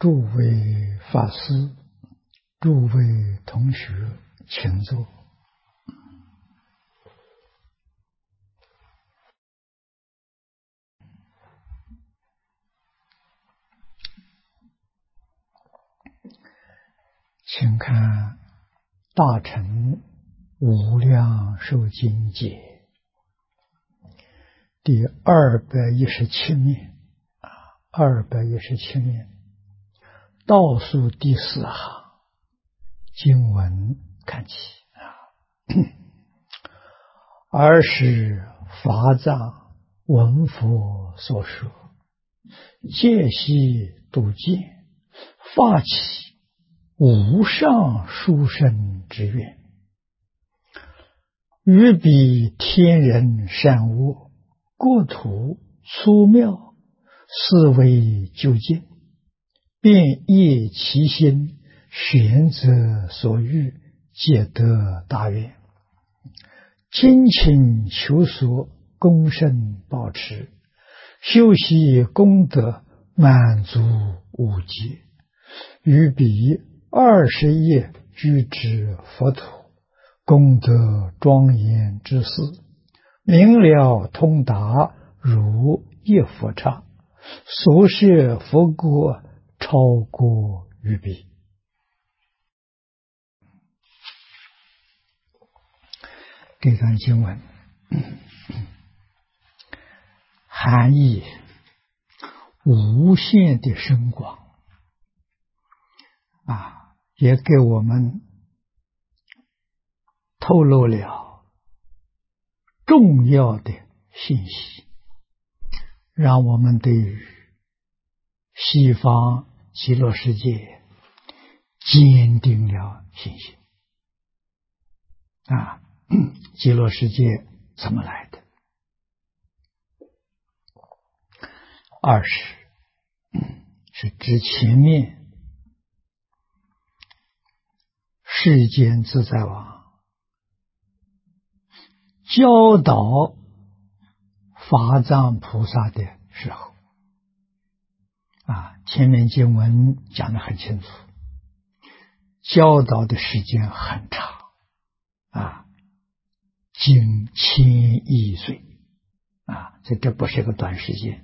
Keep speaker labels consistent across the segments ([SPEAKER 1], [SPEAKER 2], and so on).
[SPEAKER 1] 诸位法师、诸位同学，请坐。请看《大乘无量寿经解》第217面，217面倒数第4行经文看起尔时法藏闻佛所说，戒悉度见，发起无上殊胜之愿，于彼天人善恶，国土粗妙，思维究竟，便业其心，选择所欲，皆得大愿。精勤求索，恭慎保持，修习功德，满足无极，于彼20业具之佛土，功德庄严之事，明了通达，如一佛刹，所摄佛国超过于彼。这段经文含义无限的深广也给我们透露了重要的信息，让我们对于西方极乐世界坚定了信心。极乐世界怎么来的？20是指前面世间自在王教导法藏菩萨的时候前面经文讲得很清楚，教导的时间很长经1000亿岁所以这不是个短时间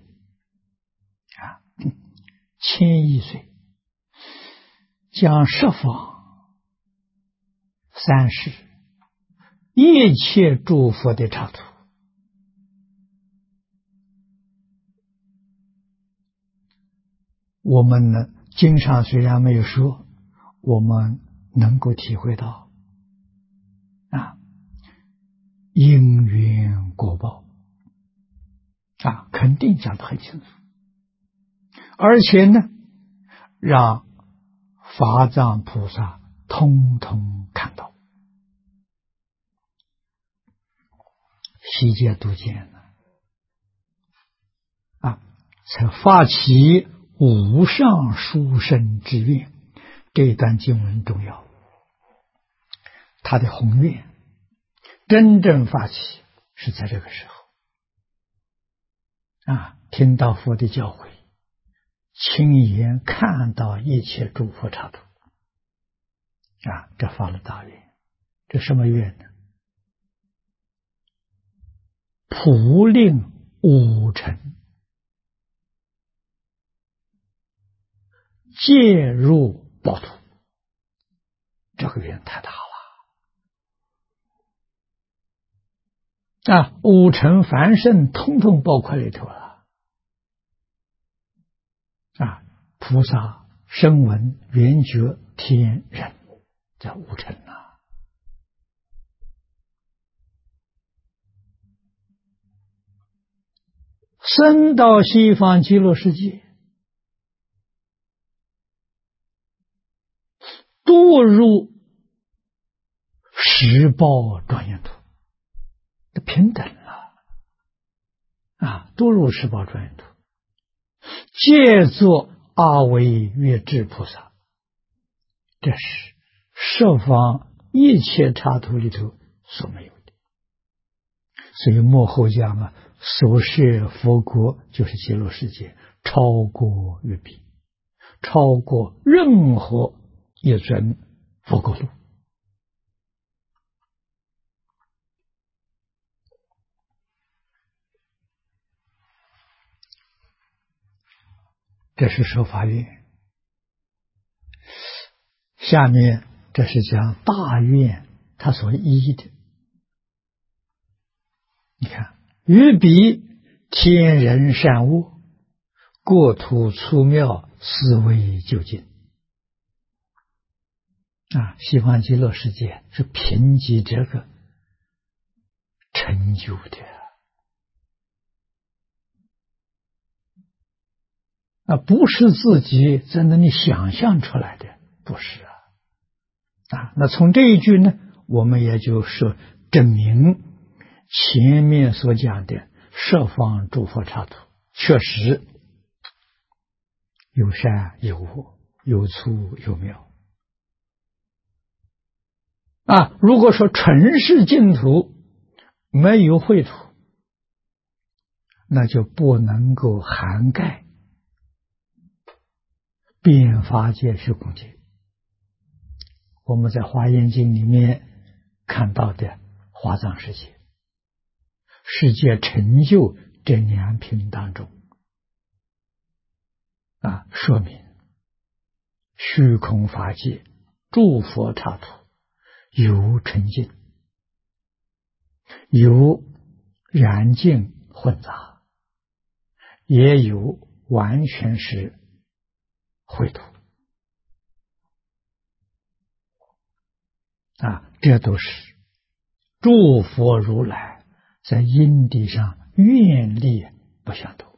[SPEAKER 1] 1000亿岁，将十方三世一切诸佛的刹土，我们呢经上虽然没有说，我们能够体会到因缘果报肯定讲得很清楚，而且呢让法藏菩萨通通看到，悉皆度见才发起无上殊胜之愿。这一段经文重要，他的宏愿真正发起是在这个时候听到佛的教诲，亲眼看到一切诸佛刹土这发了大愿。这什么愿呢？普令五尘皆入报土，这个愿太大了五尘凡圣通通包括里头了菩萨、声闻、缘觉、天人，这五尘生到西方极乐世界，堕入十报庄严土，这平等了堕入十报庄严土，借作阿惟越致菩萨，这是十方一切刹土里头所没有的。所以末后讲所摄佛国就是极乐世界，超过于彼， 超过任何一尊佛国路。这是说法愿。下面这是讲大愿它所依的。你看，于彼天人善恶，国土粗妙，思维究竟。西方极乐世界是凭借这个成就的。不是自己在那里想象出来的，不是那从这一句呢，我们也就是证明前面所讲的十方诸佛刹土确实有善有恶，有粗有妙。如果说纯是净土，没有秽土，那就不能够涵盖遍法界虚空界。我们在《华严经》里面看到的华藏世界，世界成就这两品当中，说明虚空法界诸佛刹土有纯净，有染净混杂，也有完全是秽土这都是诸佛如来在因地上愿力不相同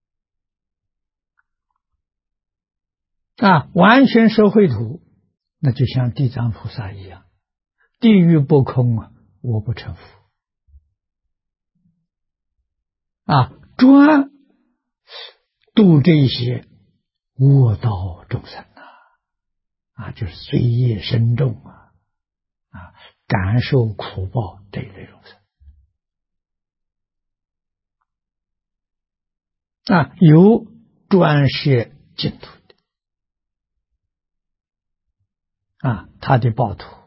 [SPEAKER 1] 完全是秽土，那就像地藏菩萨一样，地狱不空我不成佛专度这些恶道众生就是罪业深重感受苦报这一类众生有专设净土的他的报土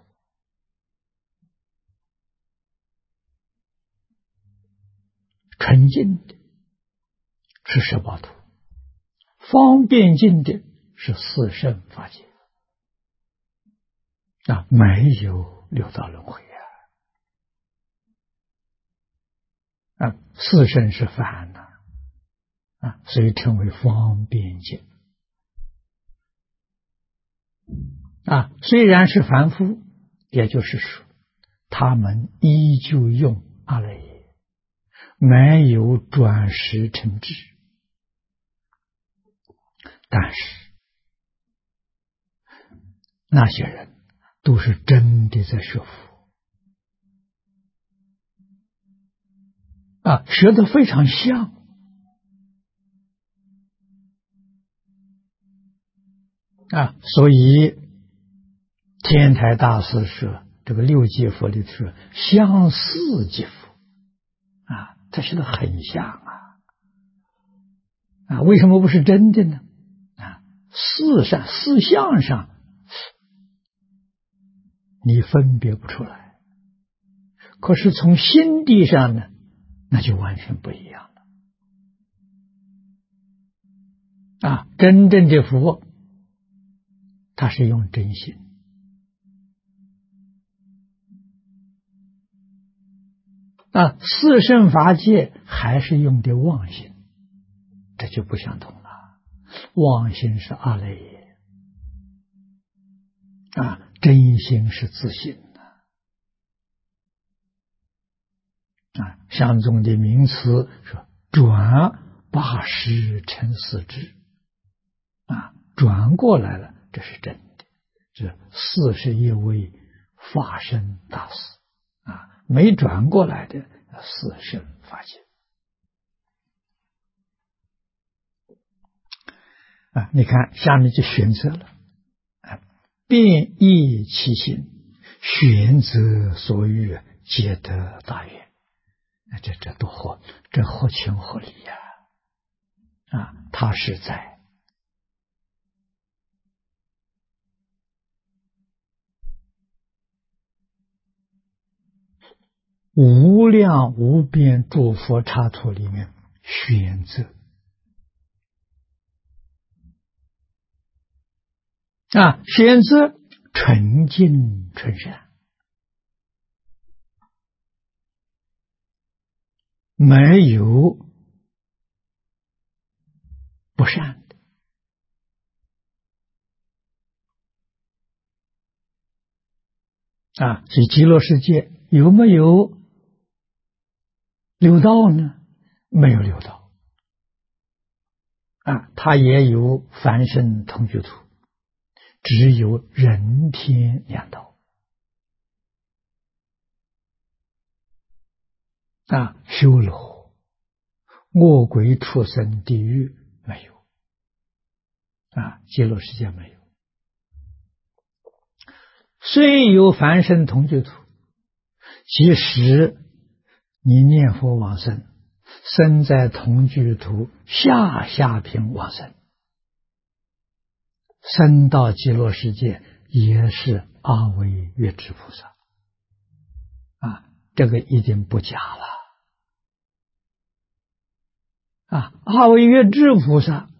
[SPEAKER 1] 纯净的是十报土，方便净的是四圣法界没有六道轮回四圣是凡所以称为方便净虽然是凡夫，也就是说他们依旧用阿赖耶，没有转识成智，但是那些人都是真的在学佛学得非常像所以天台大师说这个六界佛里说相似即佛他学得很像为什么不是真的呢？四相上你分别不出来，可是从心地上呢，那就完全不一样了真正的佛他是用真心四圣法界还是用的妄心，这就不相同了。妄心是阿赖耶真心是自信相宗的名词说转八识成四智转过来了，这是真的。这41位法身大士没转过来的四圣法界你看下面就选择了遍益其心，选择所欲，皆得大愿。这多合，这合情合理他是在无量无边诸佛刹土里面选择选择纯净纯善，没有不善的所以极乐世界有没有六道呢？没有六道它也有凡圣同居土，只有人天两道修罗、恶鬼、畜生、地狱没有极乐世界没有。虽有凡圣同居土，即使你念佛往生，生在同居土下品往生，生到极乐世界也是阿惟越致菩萨这个一定不假了阿惟越致菩萨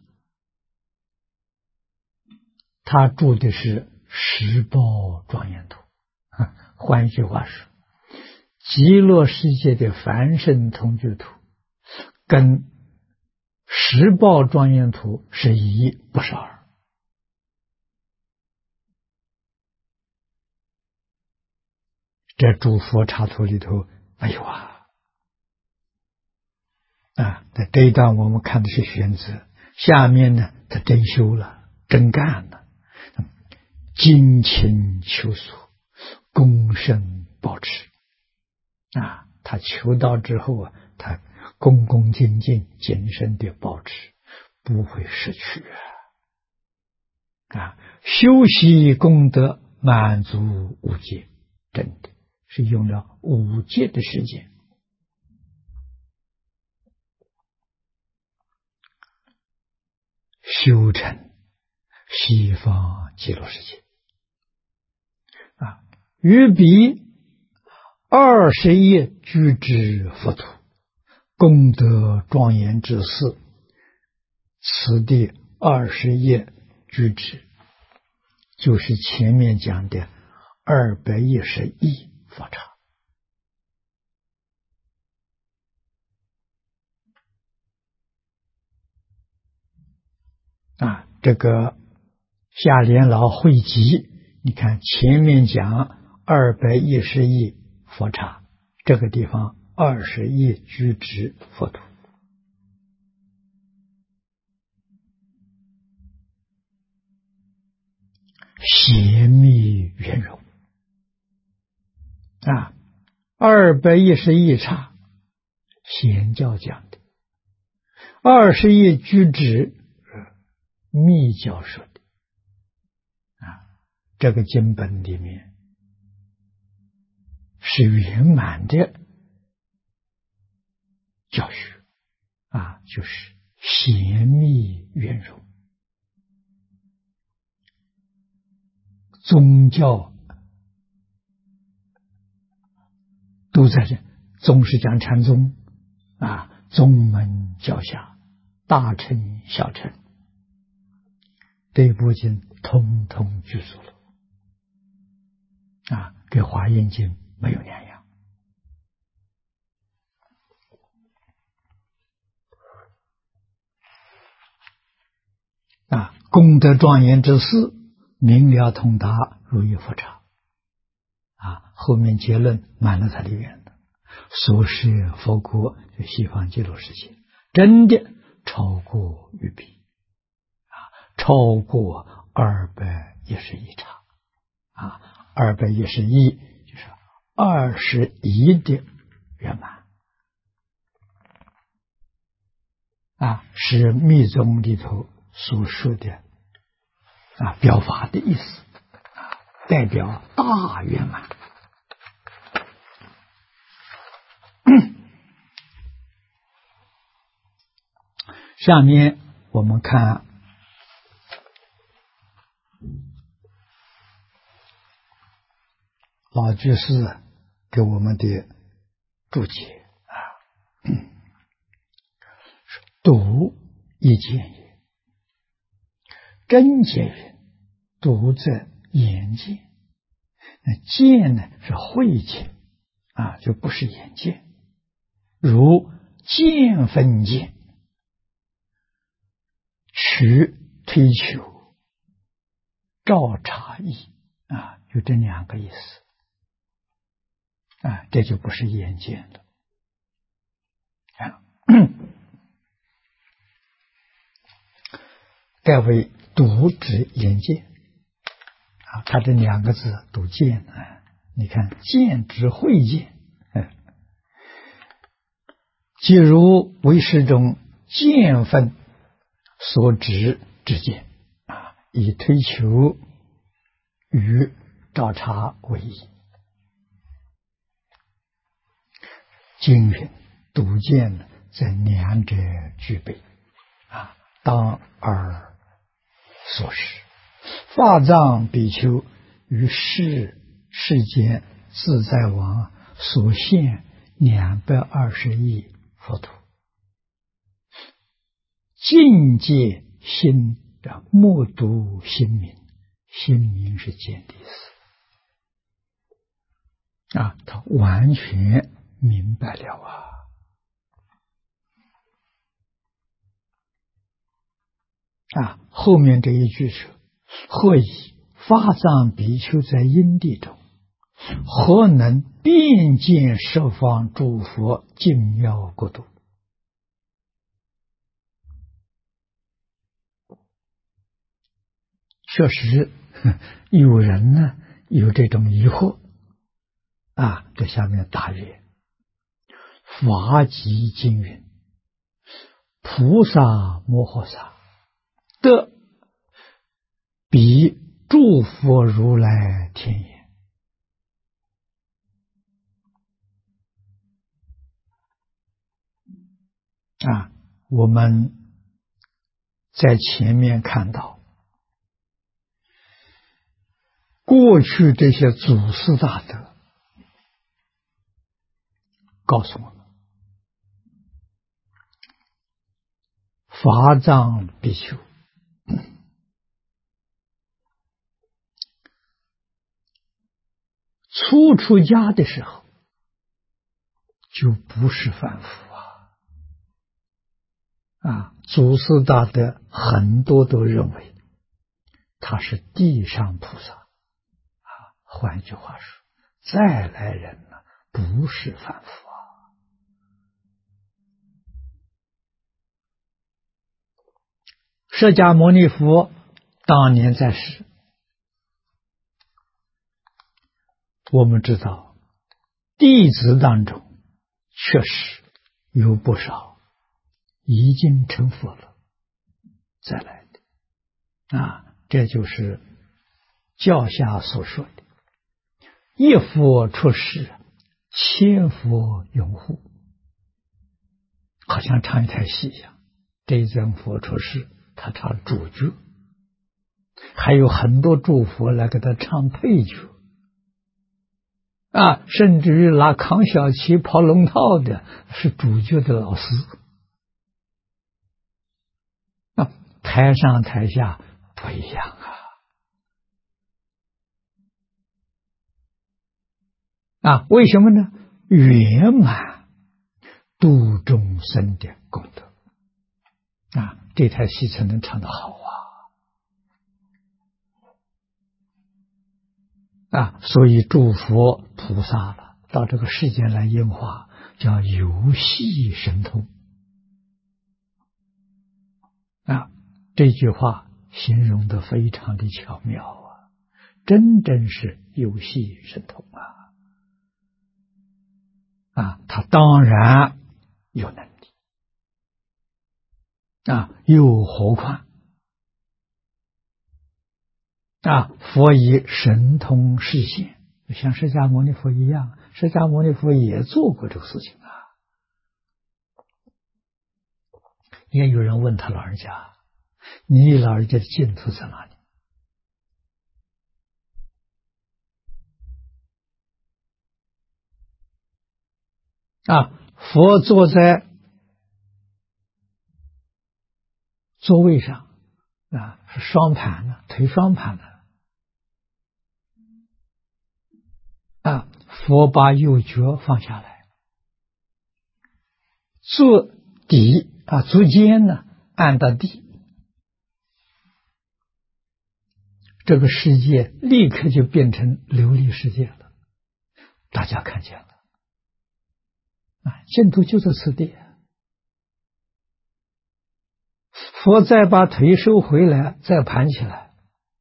[SPEAKER 1] 他住的是十报庄严土换句话说，极乐世界的凡圣同居土跟十报庄严土是一，不是二这诸佛刹土里头没有那这一段我们看的是选择，下面呢他真修了，真干了，精勤求索，恭圣保持他求道之后他恭恭敬敬谨慎的保持，不会失去修习功德满足五戒，真的是用了五戒的时间修成西方极乐世界于彼20业居之佛土，功德庄严之事，此地20业居之，就是前面讲的210亿佛刹这个下联老汇集，你看前面讲210亿佛刹，这个地方20亿居之佛土，邪密圆融210亿刹显教讲的，20亿居之密教说的这个经本里面是圆满的教学就是邪密圆融，宗教都在这，宗是讲禅宗宗门教下，大乘小乘这部经通通具足了跟华严经没有两样功德庄严之事，明了通达，如意佛刹后面结论满了它里面的所是佛国，就西方极乐世界，真的超过于彼超过211刹211就是21的圆满是密宗里头所说的表法的意思代表大圆满下面我们看老居士给我们的注解啊，读一见也。真解云：读则眼见。那见呢是慧见啊，就不是眼见。如见分见，取推求，照察意啊，就这两个意思啊，这就不是眼见了啊。盖为读指眼见啊，它这两个字读见啊，你看见之慧见，即如唯识中见分所指之见啊，以推求与照察为宜。经云：读见在两者具备啊，当而所识。法藏比丘于世间自在王所现220亿佛土，境界心的默读心明，心明是见的意思啊，他完全明白了啊！后面这一句是：或以法藏比丘在因地中，何能遍见十方诸佛净妙国土？确实，有人呢有这种疑惑啊。这下面答曰：法集经云，菩萨摩诃萨得比诸佛如来天眼。啊，我们在前面看到，过去这些祖师大德告诉我们，法藏比丘初出家的时候就不是凡夫啊！祖师大德很多都认为他是地上菩萨啊。换句话说，再来人呢不是凡夫释迦牟尼佛当年在世，我们知道弟子当中确实有不少已经成佛了再来的啊，这就是教下所说的一佛出世，千佛拥护，好像唱一台戏一样。这一尊佛出世，他唱主角，还有很多诸佛来给他唱配角啊，甚至于拿扛小旗跑龙套的是主角的老师啊，台上台下不一样啊！为什么呢？圆满度众生的功德啊，这台戏才能唱得好啊！所以诸佛菩萨了到这个世间来应化，叫游戏神通啊！这句话形容得非常的巧妙真是游戏神通啊！他当然有能力啊，又何况啊，佛以神通示现，像释迦牟尼佛一样，释迦牟尼佛也做过这个事情也有人问他老人家：“你老人家的净土在哪里？” 佛坐在座位上是双盘的，腿双盘的佛把右脚放下来，坐底足尖呢按到地，这个世界立刻就变成琉璃世界了，大家看见了净土就在此地。佛再把腿收回来，再盘起来，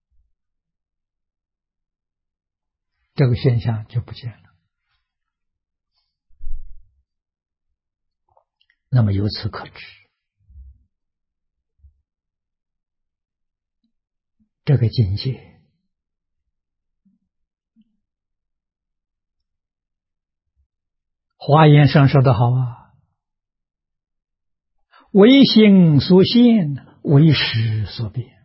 [SPEAKER 1] 这个现象就不见了。那么由此可知，这个境界华严上说得好唯心所现，为识所变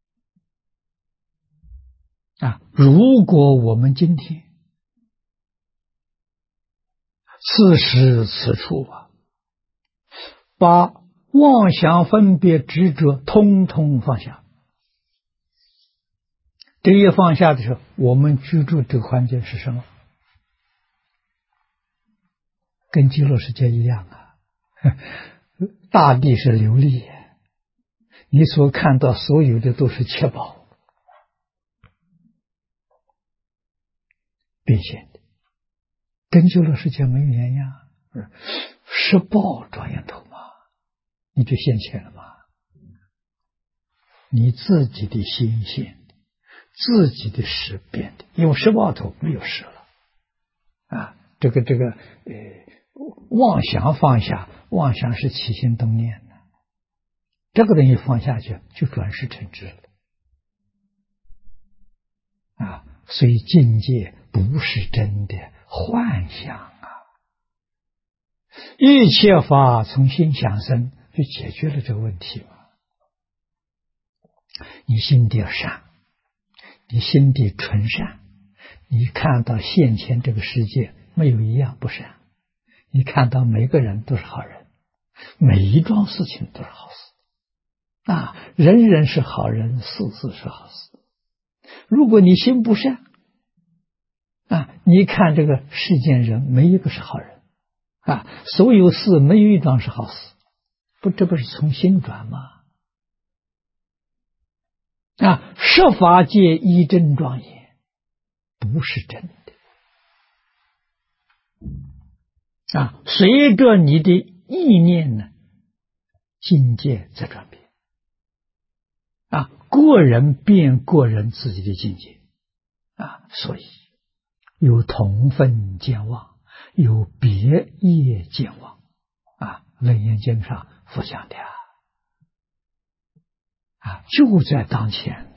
[SPEAKER 1] 如果我们今天此时此处把妄想分别执着通通放下，这一放下的时候，我们居住这个环境是什么？跟极乐世界一样大地是琉璃，你所看到所有的都是七宝变现的，跟极乐世界没有两样。十宝庄严土嘛，你就现前了嘛。你自己的心现的，自己的识变的，因为十宝土没有识了这个妄想放下，妄想是起心动念的，这个东西放下去就转世成智了所以境界不是真的幻想一切法从心想生，就解决了这个问题嘛。你心地善，你心地纯善，你看到现前这个世界没有一样不善，你看到每个人都是好人，每一桩事情都是好事人人是好人，事事是好事。如果你心不善你看这个世间人没一个是好人所有事没有一桩是好事，这不是从心转吗？十法界一真庄严，不是真的随着你的意念呢，境界在转变个人变个人自己的境界所以有同分见望，有别业见望楞严经上佛讲的就在当前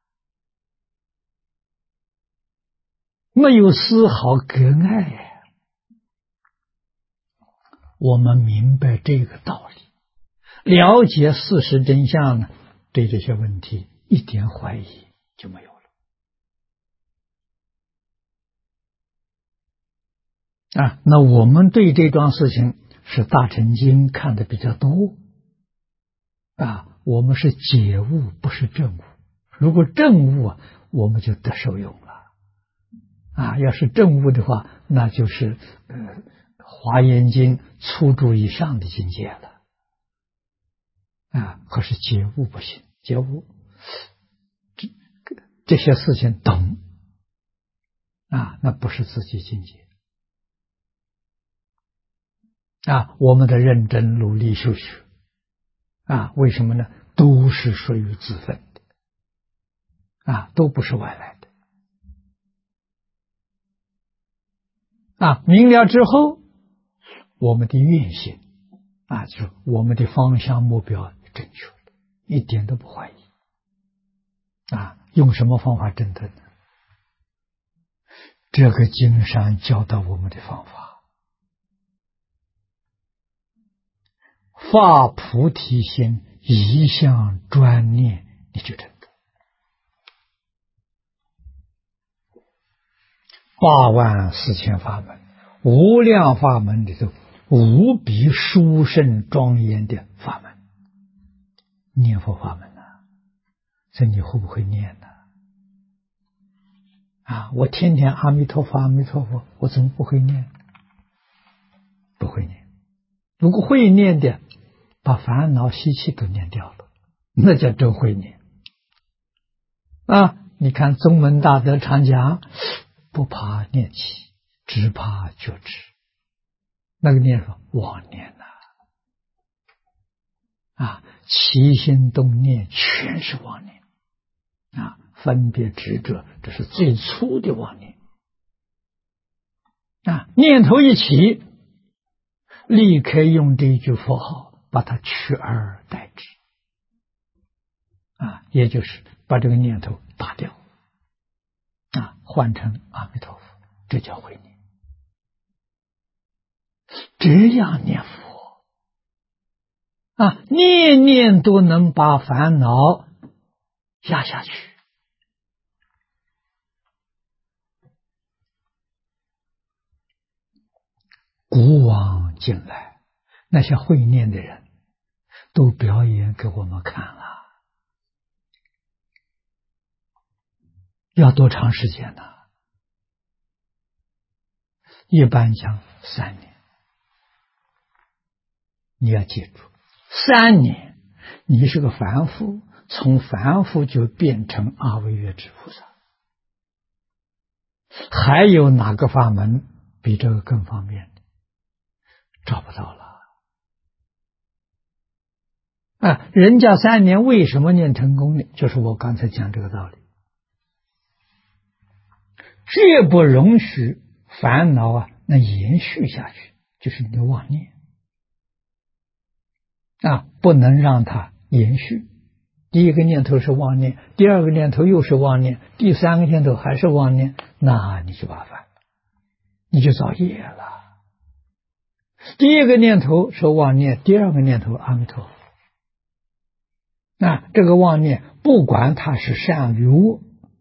[SPEAKER 1] 没有丝毫隔碍我们明白这个道理，了解事实真相呢，对这些问题一点怀疑就没有了那我们对这桩事情是大乘经看的比较多我们是解悟，不是证悟。如果证悟我们就得受用了要是证悟的话，那就是华严经初住以上的境界了可是解悟不行，解悟这些事情懂那不是自己境界我们的认真努力修学为什么呢？都是属于自分的都不是外来的明了之后，我们的愿心就是我们的方向目标正确了，一点都不怀疑用什么方法证得呢？这个经上教导我们的方法，发菩提心，一向专念，你就证得。84000法门，无量法门里头无比殊胜庄严的法门，念佛法门啊！这你会不会念呢？我天天阿弥陀佛，阿弥陀佛，我怎么不会念？不会念。如果会念的，把烦恼习气都念掉了，那叫真会念。你看宗门大德常讲，不怕念起，只怕觉知。那个念法妄念起心动念全是妄念分别执着，这是最粗的妄念念头一起，立刻用这一句佛号把它取而代之也就是把这个念头打掉换成阿弥陀佛，这叫会念。这样念佛念念都能把烦恼压下去。古往今来，那些会念的人都表演给我们看了。要多长时间呢？一般讲3年。你要记住，3年你是个凡夫，从凡夫就变成阿惟越致菩萨。还有哪个法门比这个更方便的？找不到了人家3年为什么念成功呢？就是我刚才讲这个道理，绝不容许烦恼能延续下去，就是你的妄念不能让它延续。第一个念头是妄念，第二个念头又是妄念，第三个念头还是妄念，那你就麻烦了，你就造业了。第一个念头是妄念，第二个念头阿弥陀佛。这个妄念不管它是善与恶，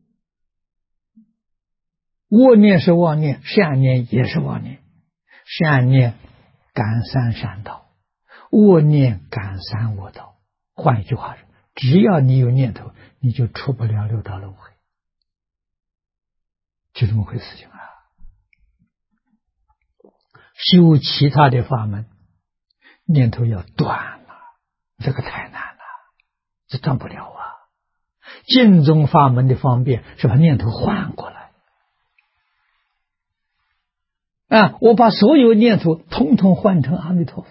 [SPEAKER 1] 恶念是妄念，善念也是妄念。善念感三善道，恶念感三恶道。换一句话说，只要你有念头，你就出不了六道轮回，就这么回事情修其他的法门，念头要断了，这个太难了，这断不了净宗法门的方便是把念头换过来我把所有念头统统换成阿弥陀佛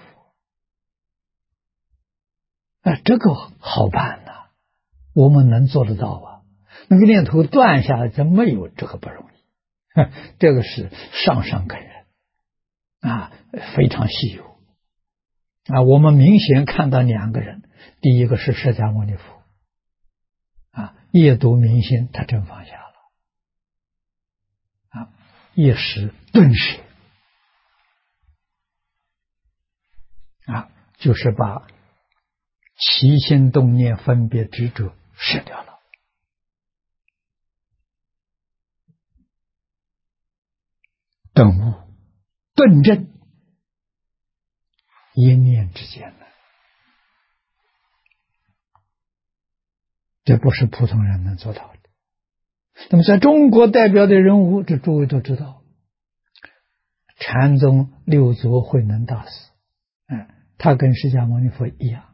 [SPEAKER 1] 这个好办我们能做得到那个念头断下来，这没有这个不容易这个是上上根人非常稀有我们明显看到2个人，第一个是释迦牟尼佛夜读明心，他真放下了一时顿时就是把起心动念分别执着舍掉了。顿悟顿证，一念之间这不是普通人能做到的。那么在中国代表的人物，这诸位都知道，禅宗六祖慧能大师他跟释迦牟尼佛一样，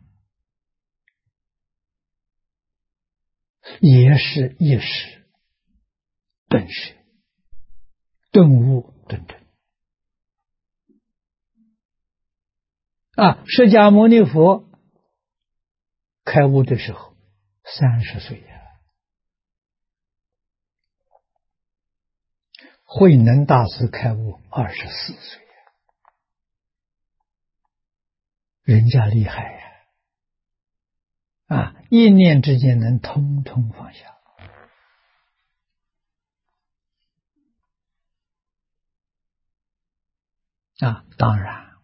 [SPEAKER 1] 也是一时顿时顿悟顿证释迦牟尼佛开悟的时候30岁慧能大师开悟24岁人家厉害一念之间能通通放下当然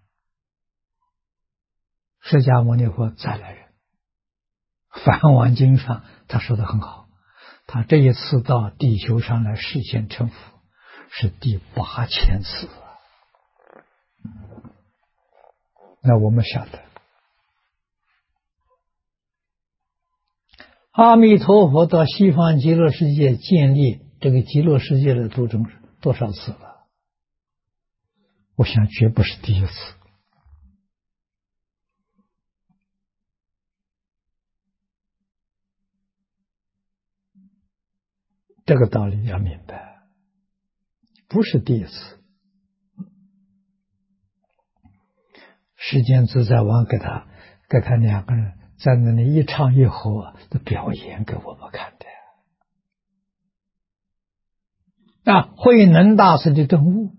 [SPEAKER 1] 释迦牟尼佛再来人，梵网经上他说的很好，他这一次到地球上来示现成佛是第8000次那我们晓得，阿弥陀佛到西方极乐世界建立这个极乐世界的途中多少次了？我想绝不是第一次。这个道理要明白，不是第一次。世间自在王给他两个人在那里一唱一和的表演给我们看的。慧能大师的顿悟，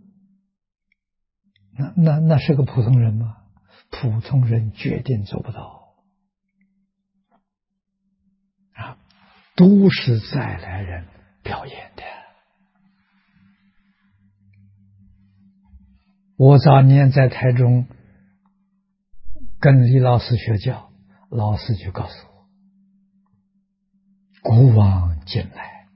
[SPEAKER 1] 那是个普通人吗？普通人决定做不到。都是再来人表演的。我早年在台中跟李老师学教，老师就告诉我，古往今来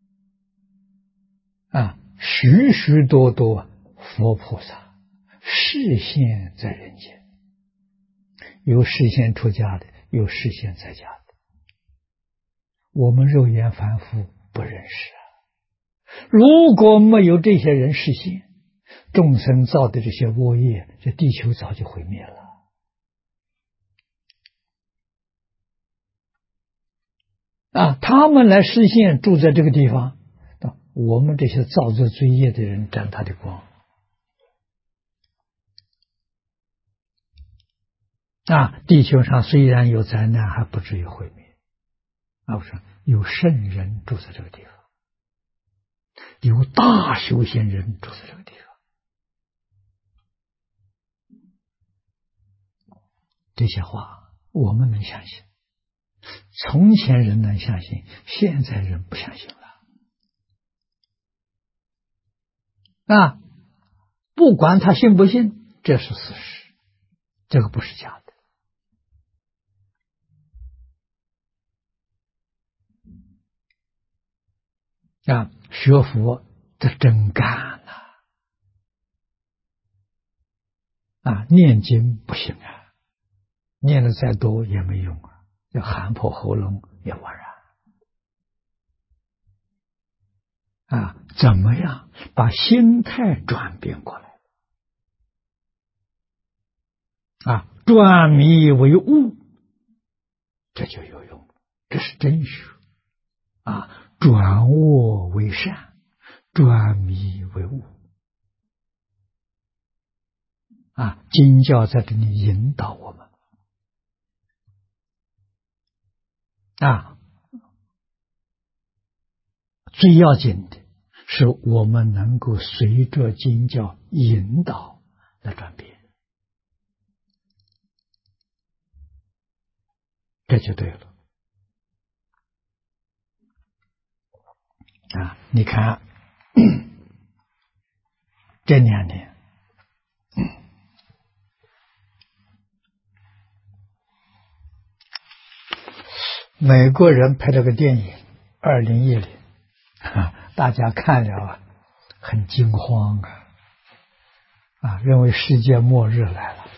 [SPEAKER 1] 许许多多佛菩萨示现在人间，有示现出家的，有示现在家的，我们肉眼凡夫不认识如果没有这些人示现，众生造的这些恶业，这地球早就毁灭了。他们来示现住在这个地方，我们这些造作罪业的人沾他的光。地球上虽然有灾难，还不至于毁灭。我说有圣人住在这个地方，有大修仙人住在这个地方。这些话我们能相信，从前人能相信，现在人不相信了。不管他信不信，这是事实，这个不是假的。学佛这真干念经不行念的再多也没用要喊破喉咙也枉然。怎么样把心态转变过来？转迷为悟，这就有用，这是真学。转恶为善，转迷为悟。经教在这里引导我们。最要紧的是我们能够随着经教引导来转变，这就对了。你看这2年美国人拍了个电影2010，大家看了很惊慌认为世界末日来了。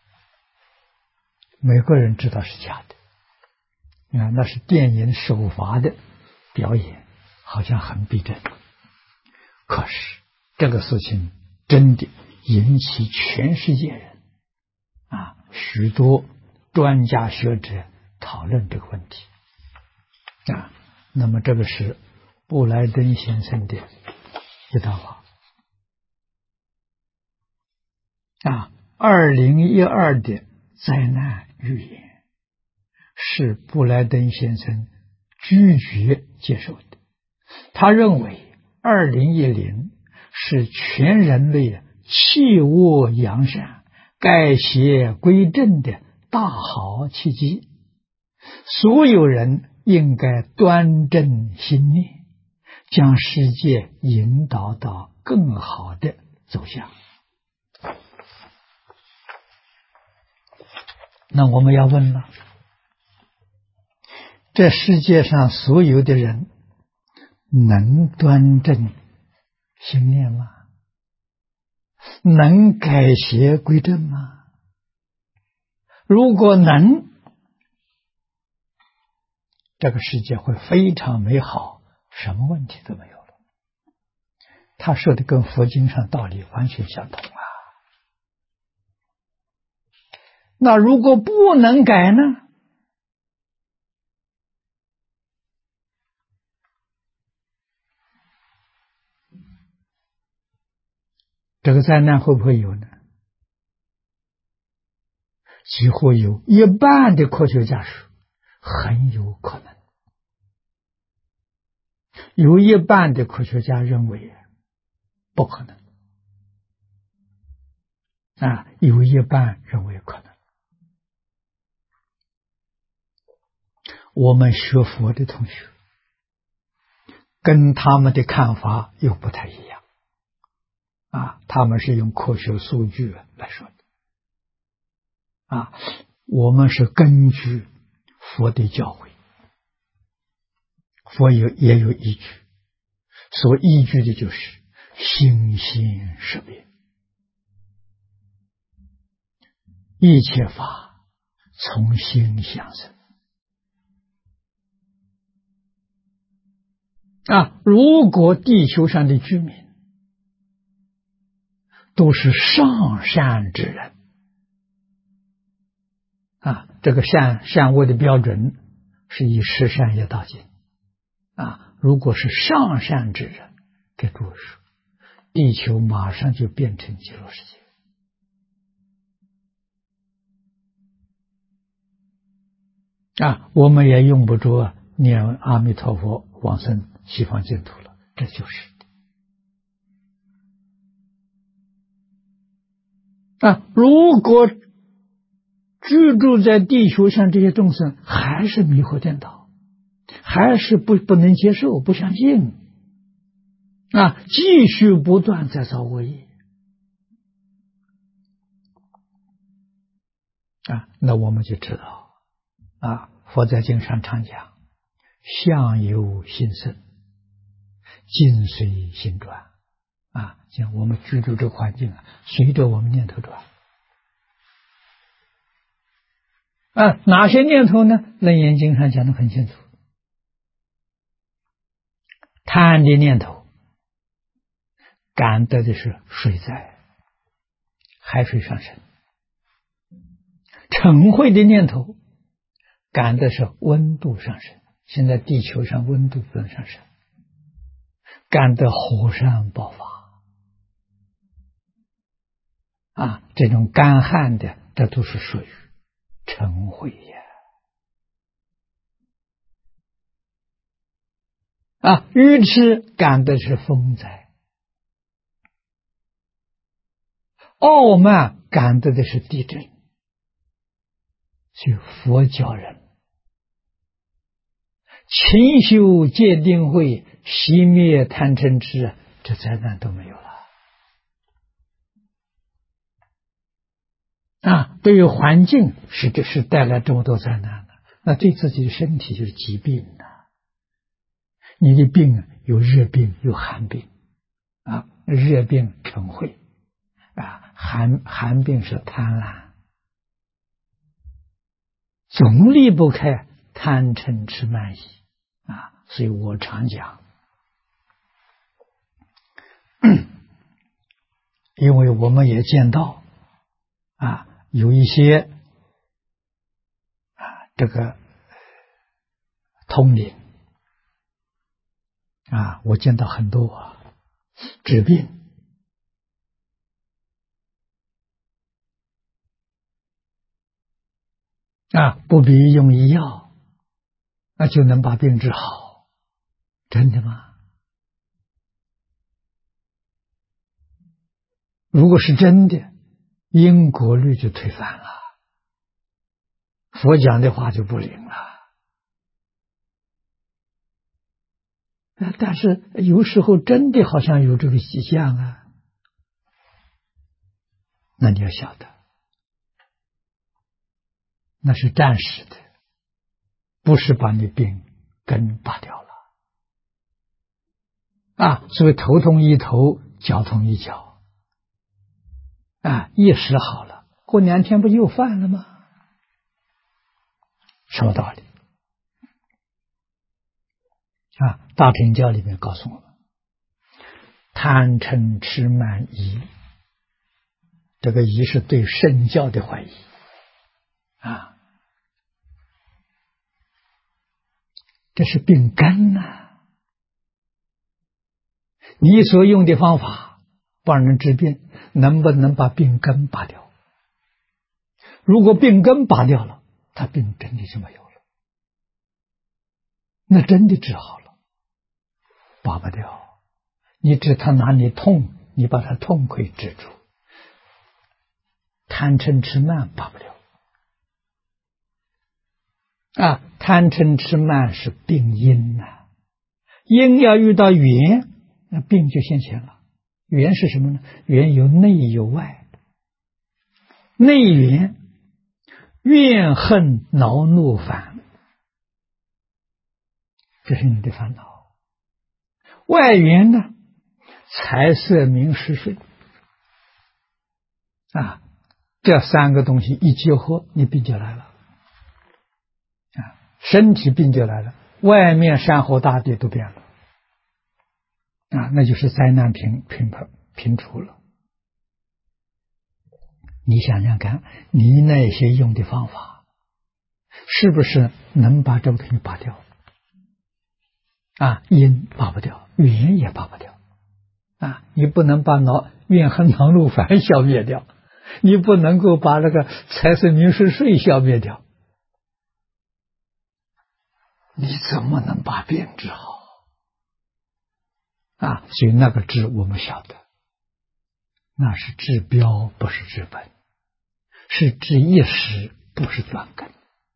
[SPEAKER 1] 美国人知道是假的，那是电影手法的表演，好像很逼真。可是这个事情真的引起全世界人许多专家学者讨论这个问题那么这个是布莱登先生的一段话2012的灾难预言是布莱登先生拒绝接受的。他认为2010是全人类弃恶扬善、改邪归正的大好契机，所有人应该端正心念，将世界引导到更好的走向。那我们要问了，这世界上所有的人能端正心念吗？能改邪归正吗？ 如果能，这个世界会非常美好，什么问题都没有了。他说的跟佛经上道理完全相同啊。那如果不能改呢？这个灾难会不会有呢？几乎有一半的科学家说很有可能，有一半的科学家认为不可能，有一半认为可能。我们学佛的同学跟他们的看法又不太一样他们是用科学数据来说的我们是根据佛的教诲，佛也有依据，所依据的就是心性识别，一切法从心想生如果地球上的居民都是上善之人这个善恶的标准是以十善业道尽如果是上善之人，给诸位说，地球马上就变成极乐世界我们也用不着念阿弥陀佛往生西方净土了，这就是如果居住在地球上这些众生还是迷惑颠倒，还是不能接受，不相信继续不断在造恶业那我们就知道佛在经上常讲，相由心生，境随心转像我们居住这个环境随着我们念头转哪些念头呢？楞严经上讲得很清楚，贪的念头感得的是水灾，海水上升；嗔恚的念头感的是温度上升，现在地球上温度不能上升，感得火山爆发这种干旱的，这都是属于嗔恚愚痴感的是风灾，傲慢感得的是地震。所以佛教人勤修戒定慧，熄灭贪嗔痴，这灾难都没有了对于环境是带来这么多灾难的，那对自己的身体就是疾病你的病有热病有寒病热病嗔恚寒病是贪婪，总离不开贪嗔痴慢疑所以我常讲因为我们也见到有一些这个通灵我见到很多治病不必用医药就能把病治好，真的吗？如果是真的，因果律就推翻了，佛讲的话就不灵了。但是有时候真的好像有这个迹象那你要晓得，那是暂时的，不是把你病根拔掉了所以头痛医头，脚痛医脚一时好了，过2天不又犯了吗？ 什么道理？大乘教里面告诉我们，贪嗔痴慢疑，这个疑是对圣教的怀疑这是病根你所用的方法帮人治病，能不能把病根拔掉？如果病根拔掉了，他病真的就没有了，那真的治好了。拔不掉，你治他哪里痛，你把他痛可以治住。贪嗔痴慢拔不了贪嗔痴慢是病因因要遇到缘，那病就现前了。缘是什么呢？缘有内有外。内缘怨恨恼怒烦，这是你的烦恼。外缘呢，财色名食睡这三个东西一结合，你病就来了身体病就来了，外面山河大地都变了那就是灾难频出了。你想想看，你那些用的方法是不是能把这个东西拔掉因拔不掉，缘也拔不掉你不能把怨恨恼怒烦消灭掉，你不能够把这个财色名食睡消灭掉，你怎么能把病治好所以那个治我们晓得，那是治标不是治本，是治一时不是断根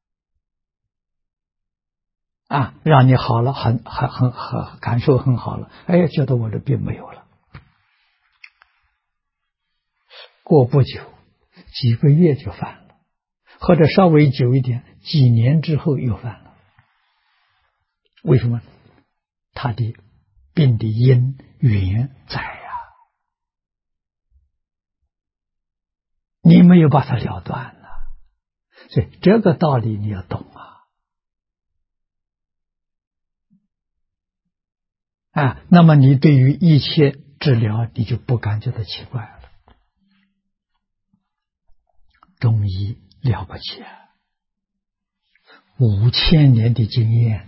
[SPEAKER 1] 让你好了，很感受很好了，觉得我的病没有了，过不久几个月就犯了，或者稍微久一点，几年之后又犯了。为什么？他的病的因缘在你没有把它了断所以这个道理你要懂那么你对于一切治疗你就不感觉到奇怪了。中医了不起5000年的经验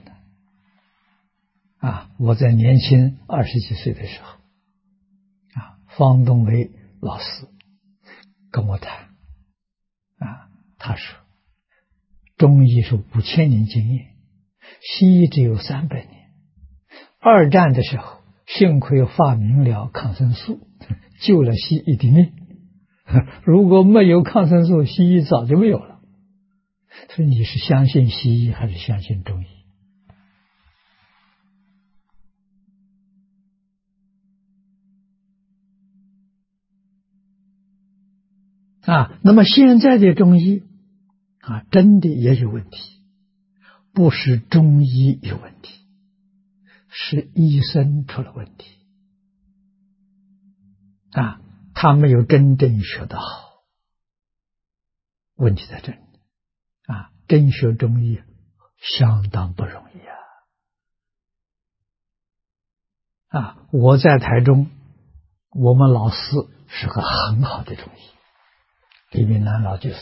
[SPEAKER 1] 我在年轻20几岁的时候方东梅老师跟我谈他说中医是5000年经验，西医只有300年。二战的时候幸亏发明了抗生素，救了西医的命，如果没有抗生素，西医早就没有了。所以你是相信西医还是相信中医那么现在的中医真的也有问题，不是中医有问题，是医生出了问题他没有真正学得好，问题在这里真学中医相当不容易我在台中，我们老师是个很好的中医，李明南老居士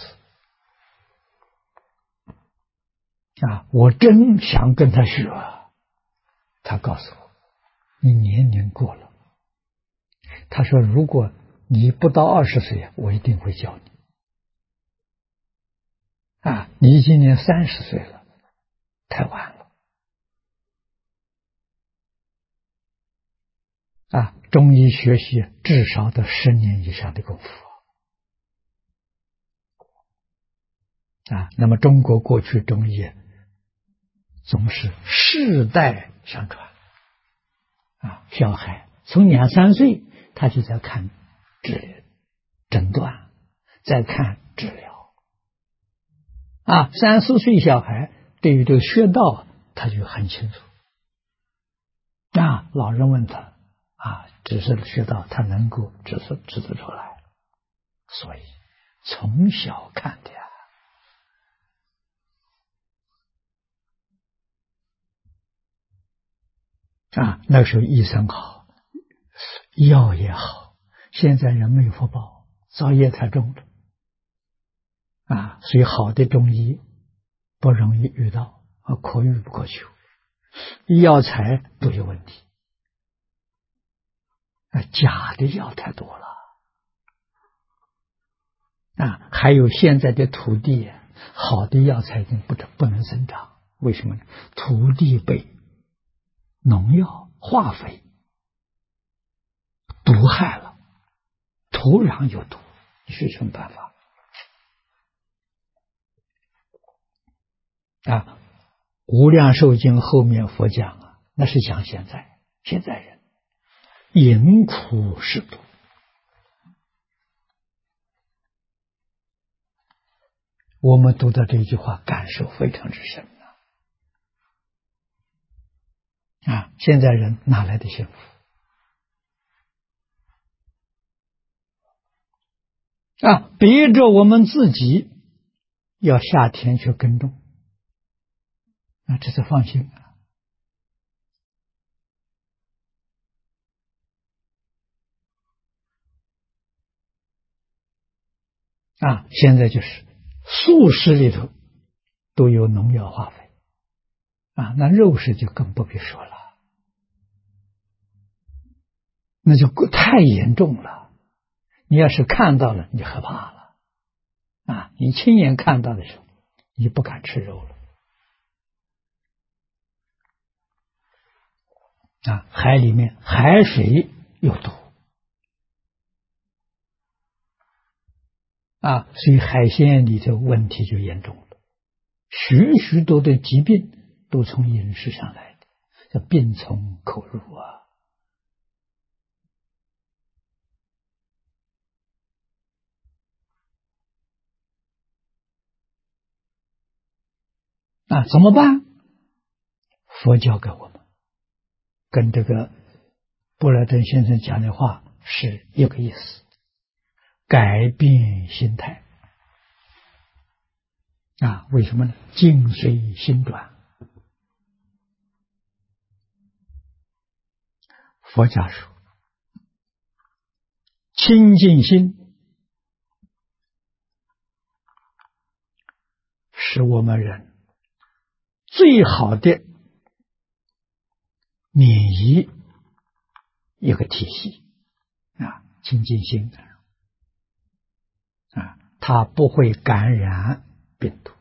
[SPEAKER 1] 我真想跟他学他告诉我你年龄过了，他说如果你不到20岁我一定会教你你今年30岁了，太晚了中医学习至少得10年以上的功夫那么中国过去中医总是世代相传小孩从2、3岁他就在看诊断，在看治疗3、4岁小孩对于这个穴道他就很清楚老人问他指示的穴道他能够指得出来，所以从小看的那时候医生好，药也好，现在人没有福报，造业太重了所以好的中医不容易遇到可遇不可求，药材都有问题假的药太多了还有现在的土地好的药材已经不能生长，为什么呢？土地被农药化肥毒害了，土壤有毒，你是什么办法无量寿经后面佛讲那是讲现在人饮苦食毒我们读到这句话感受非常之深现在人哪来的幸福逼着我们自己要下田去耕种这是放心现在就是素食里头都有农药化肥那肉食就更不必说了，那就太严重了。你要是看到了，你就害怕了你亲眼看到的时候，你不敢吃肉了海里面海水有毒所以海鲜里头问题就严重了，许许多的疾病都从饮食上来的，叫病从口入怎么办？佛教给我们跟这个布莱登先生讲的话是一个意思，改变心态为什么呢？境随心转。佛家说清净心是我们人最好的免疫一个体系清净心它不会感染病毒。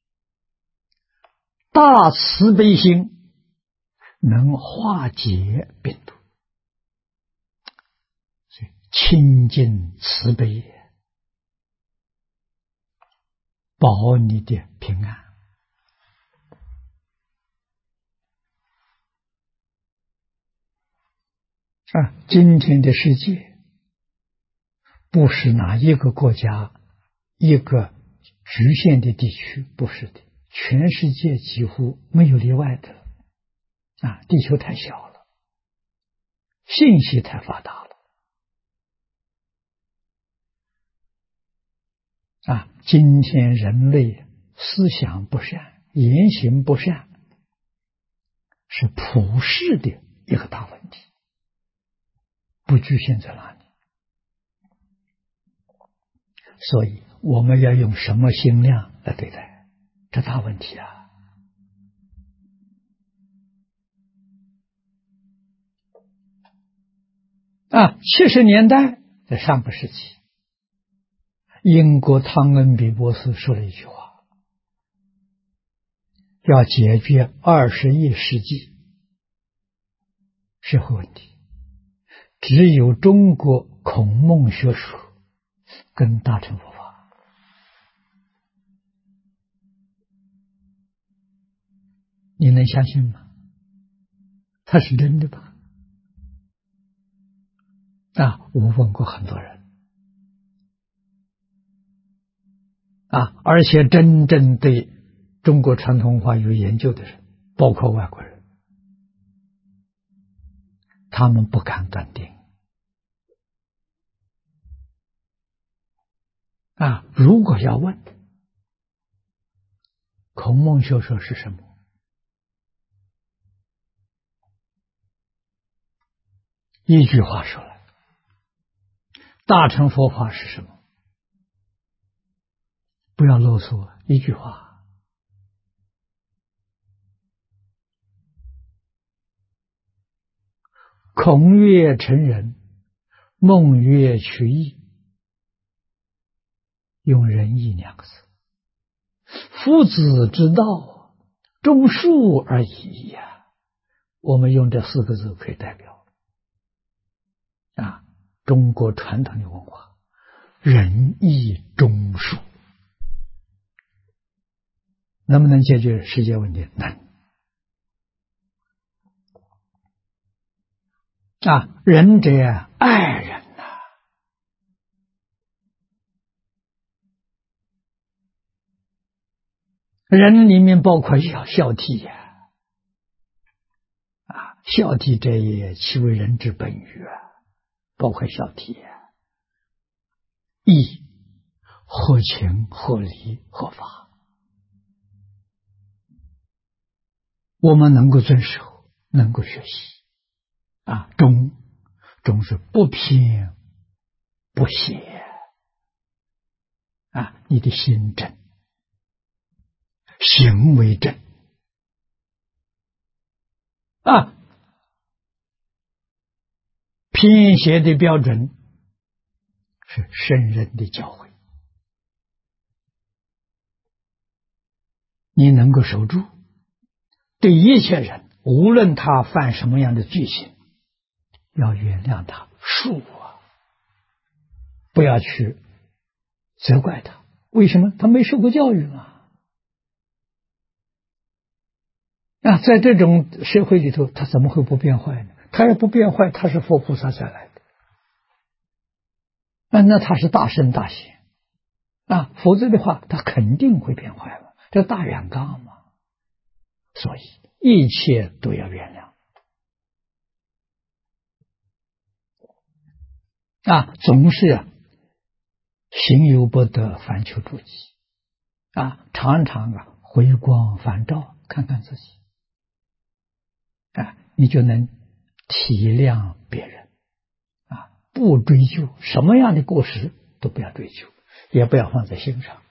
[SPEAKER 1] 大慈悲心能化解病毒，所以清净慈悲保你的平安今天的世界不是哪一个国家一个局限的地区，不是的，全世界几乎没有例外的地球太小了，信息太发达了今天人类思想不善，言行不善，是普世的一个大问题，不局限在哪里。所以我们要用什么心量来对待这大问题70年代在上个世纪，英国汤恩比博士说了一句话，要解决21世纪社会问题，只有中国孔孟学术跟大乘佛法。你能相信吗？它是真的吧？我问过很多人而且真正对中国传统文化有研究的人，包括外国人，他们不敢断定如果要问孔孟学说是什么， 一句话说来，大乘佛法是什么？不要啰嗦，一句话。孔曰成人，孟曰取义，用仁义两个字。夫子之道，忠恕而已呀。我们用这四个字可以代表中国传统的文化，仁义忠恕，能不能解决世界问题？能。仁者爱人呐，人里面包括孝悌呀，孝悌者也，其为人之本与包括孝悌呀。义，合情合理合法，我们能够遵守，能够学习。忠是不偏不邪你的心正，行为正偏邪的标准是圣人的教诲，你能够守住，对一切人，无论他犯什么样的罪行，要原谅他，恕不要去责怪他。为什么？他没受过教育嘛。在这种社会里头，他怎么会不变坏呢？他要不变坏，他是佛菩萨再来的那他是大圣大贤否则的话，他肯定会变坏嘛，这大染缸嘛。所以一切都要原谅总是行有不得，反求诸己常常回光返照，看看自己你就能体谅别人不追究什么样的过失，都不要追究，也不要放在心上，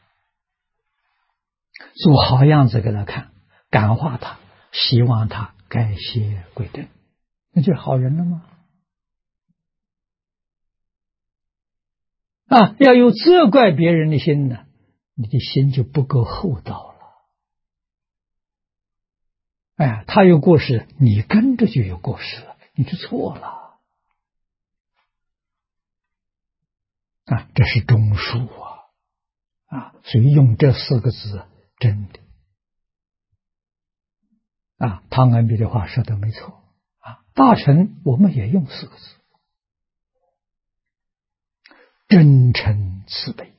[SPEAKER 1] 做好样子给他看，感化他，希望他改邪归正，那就是好人了吗？要有责怪别人的心呢，你的心就不够厚道了。他有过失，你跟着就有过失了，你就错了这是忠恕所以用这四个字真的汤恩比的话说的没错大乘我们也用四个字，真诚慈悲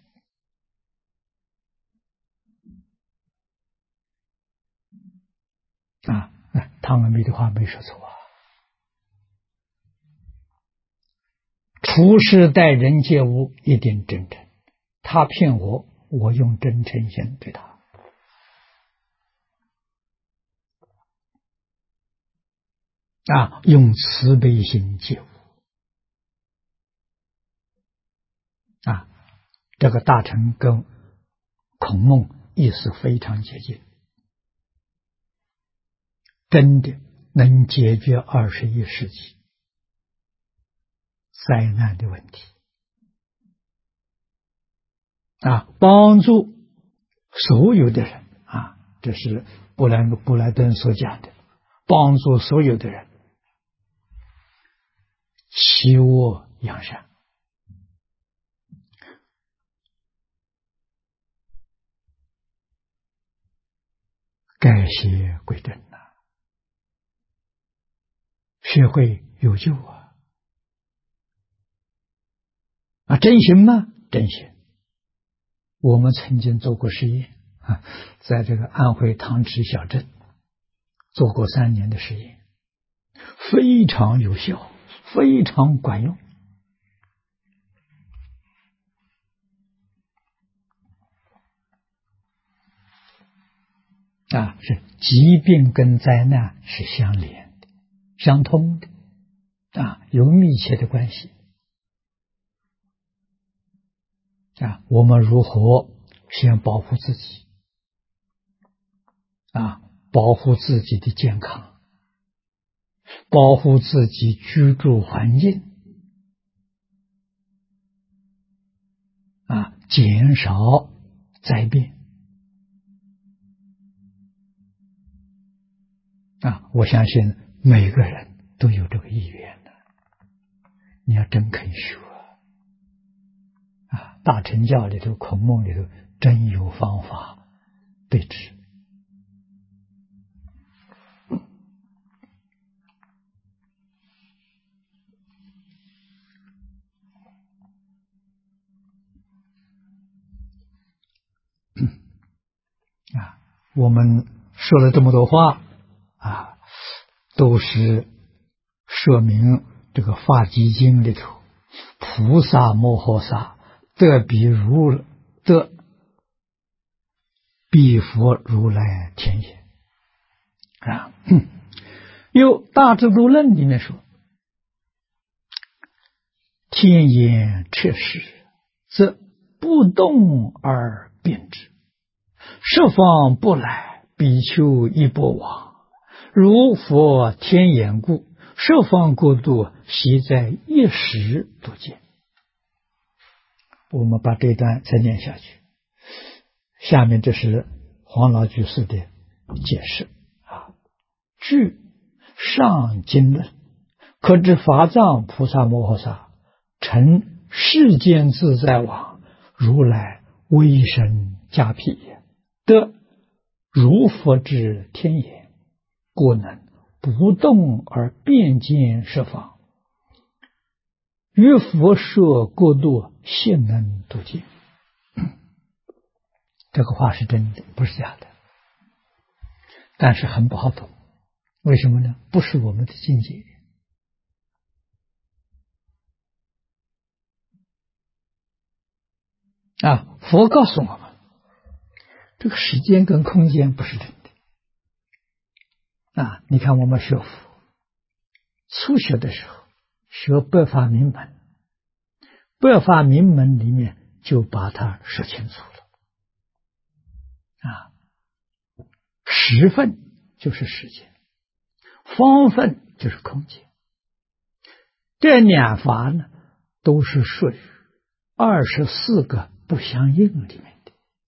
[SPEAKER 1] 汤恩比的话没说错处事待人接物一定真诚，他骗我，我用真诚心对他用慈悲心接物这个大乘跟孔孟意思非常接近，真的能解决21世纪灾难的问题帮助所有的人这是布莱登所讲的，帮助所有的人弃恶扬善改邪归正学会有救真行吗？真行。我们曾经做过实验在这个安徽汤池小镇做过3年的实验，非常有效，非常管用是疾病跟灾难是相连的，相通的有密切的关系。我们如何先保护自己？保护自己的健康，保护自己居住环境，减少灾变。我相信每个人都有这个意愿的。你要真肯学大乘教里头、孔孟里头真有方法对治。我们说了这么多话都是说明这个法集经里头菩萨摩诃萨得彼佛如来天眼有大智度论里面说，天眼彻视，则不动而变之。十方不来，比丘亦不往。如佛天眼故，十方国度悉在一时度见。我们把这段再念下去。下面这是黄老居士的解释据上经论，可知法藏菩萨摩诃萨成世间自在王，如来威神加辟也，得如佛之天眼，故能不动而遍见十方，于佛说国度现能度见。这个话是真的，不是假的，但是很不好懂。为什么呢？不是我们的境界。佛告诉我们，这个时间跟空间不是真的。你看我们学佛，初学的时候学百法明门，百法明门里面就把它说清楚了。时分就是时间，方分就是空间。这两法呢，都是属于24个不相应里面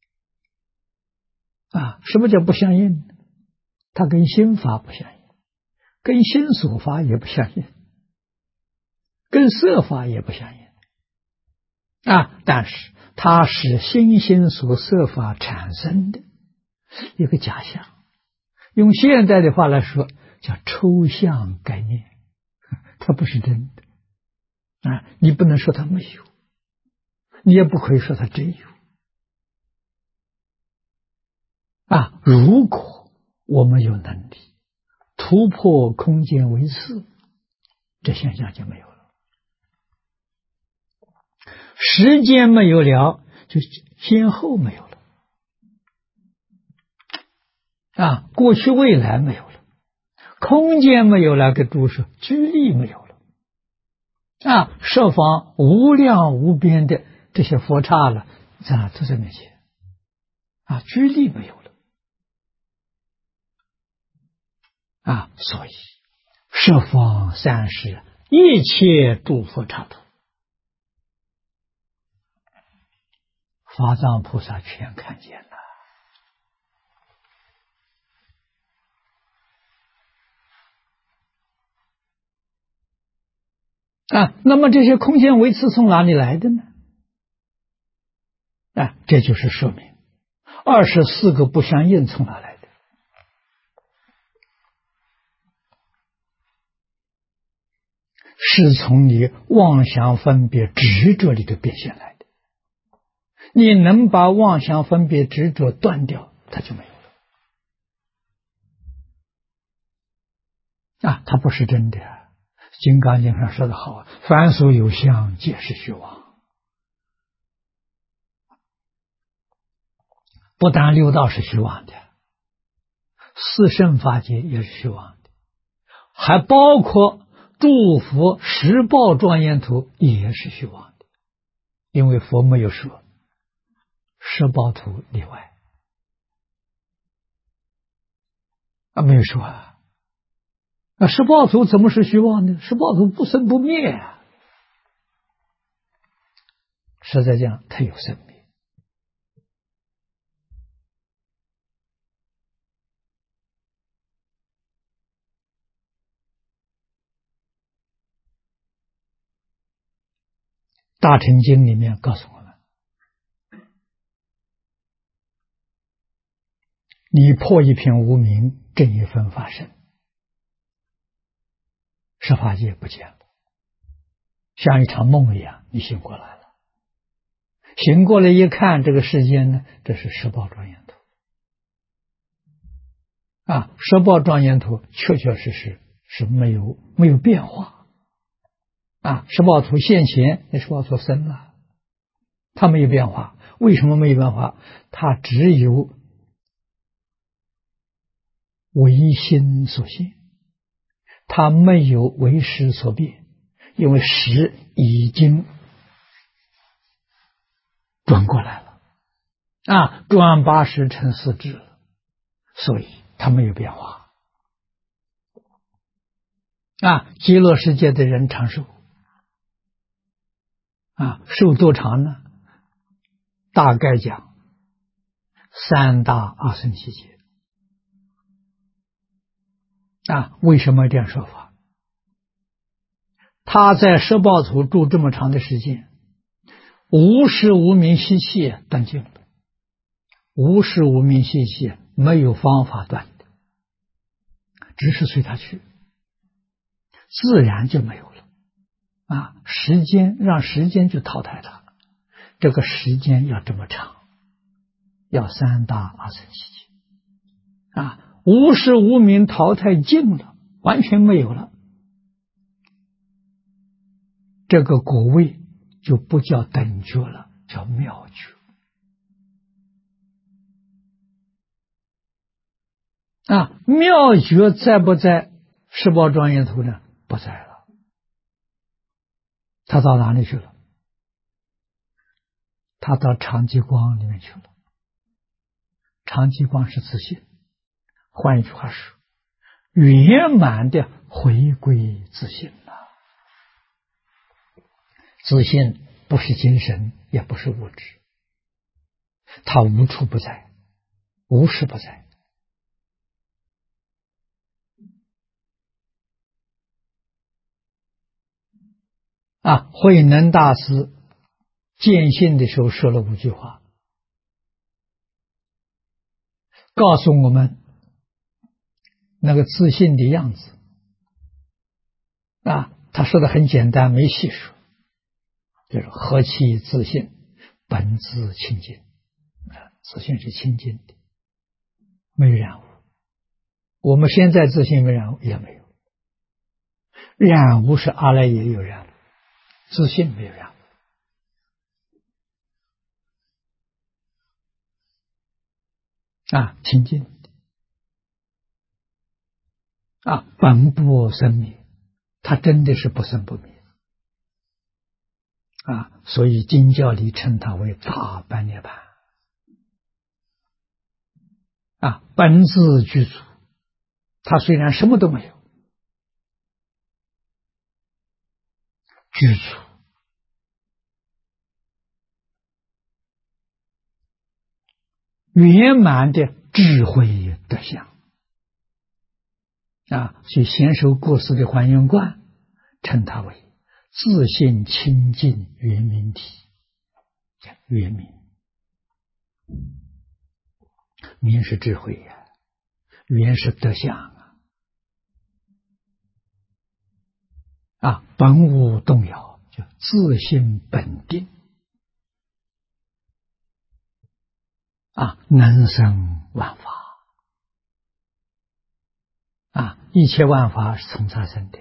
[SPEAKER 1] 的。什么叫不相应呢？它跟心法不相应，跟心所法也不相应，跟色法也不相应。但是它是心心所色法产生的一个假象，用现在的话来说叫抽象概念，它不是真的。你不能说它没有，你也不可以说它真有。如果我们有能力突破空间为次，这现象就没有了。时间没有了，就先后没有了。过去未来没有了，空间没有了，跟诸说居力没有了。十方无量无边的这些佛刹了，都在面前。居力没有了。所以十方三世一切诸佛刹土，法藏菩萨全看见了。那么这些空间维持从哪里来的呢？这就是说明24个不相应从哪来的？是从你妄想分别执着里头变现来的。你能把妄想分别执着断掉，它就没有了。它不是真的。金刚经上说的好，凡所有相，皆是虚妄。不但六道是虚妄的，四圣法界也是虚妄的，还包括诸佛十报庄严图也是虚妄的，因为佛没有说十报图例外没有说十报图怎么是虚妄呢？十报图不生不灭实在讲它有生灭。大乘经里面告诉我们，你破一片无明，正一分法身，十法界不见了，像一场梦一样，你醒过来了。醒过来一看，这个世间呢，这是十报庄严图十报庄严图确确实实是没有变化十报图现前，那十报图生了，它没有变化。为什么没有变化？它只有唯心所现，它没有为识所变，因为识已经转过来了转80成4智了，所以它没有变化极乐世界的人长寿寿多长呢？大概讲3大阿僧祇劫为什么这样说法？他在十报图住这么长的时间，无始无明习气断尽了，无始无明习气没有方法断的，只是随他去，自然就没有了时间让时间去淘汰它，这个时间要这么长，要3大阿僧祇劫无始无明淘汰尽了，完全没有了，这个果位就不叫等觉了，叫妙觉妙觉在不在十报庄严图呢？不在了，他到哪里去了？他到常寂光里面去了。常寂光是自信，换一句话说，圆满的回归自信了。自信不是精神，也不是物质，它无处不在，无时不在慧能大师见性的时候说了5句话，告诉我们那个自信的样子他说的很简单，没细说，就是何其自信，本自清净自信是清净的，没有染污。我们现在自信没染污也没有，染污是阿赖耶有染污，自信没有染污清净本不生灭，它真的是不生不灭所以经教里称它为大般涅槃本自具足，它虽然什么都没有，具足圆满的智慧德相所以贤首过世的还原观称它为自性清净圆明体。圆明，明是智慧圆是德相本无动摇，就自性本定能生万法一切万法是从他生的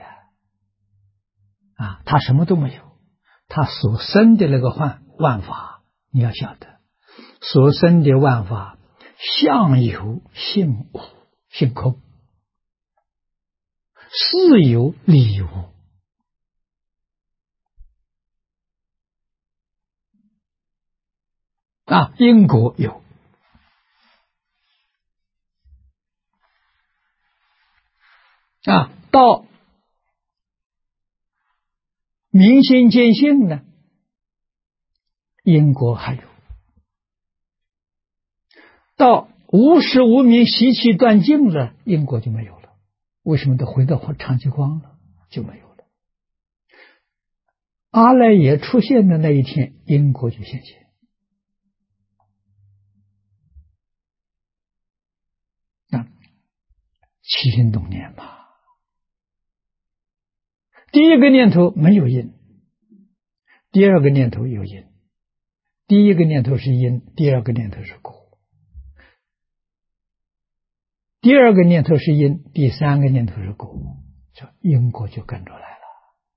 [SPEAKER 1] 他什么都没有，他所生的那个万法，你要晓得，所生的万法相有性无，性空，事有理无， 因果有到明心见性呢，因果还有；到无始无明习气断尽了，因果就没有了。为什么都回到长寂光了，就没有了？阿赖耶出现的那一天，因果就现前。起心动念嘛，第一个念头没有因，第二个念头有因。第一个念头是因，第二个念头是果。第二个念头是因，第三个念头是果，这因果就跟着来了。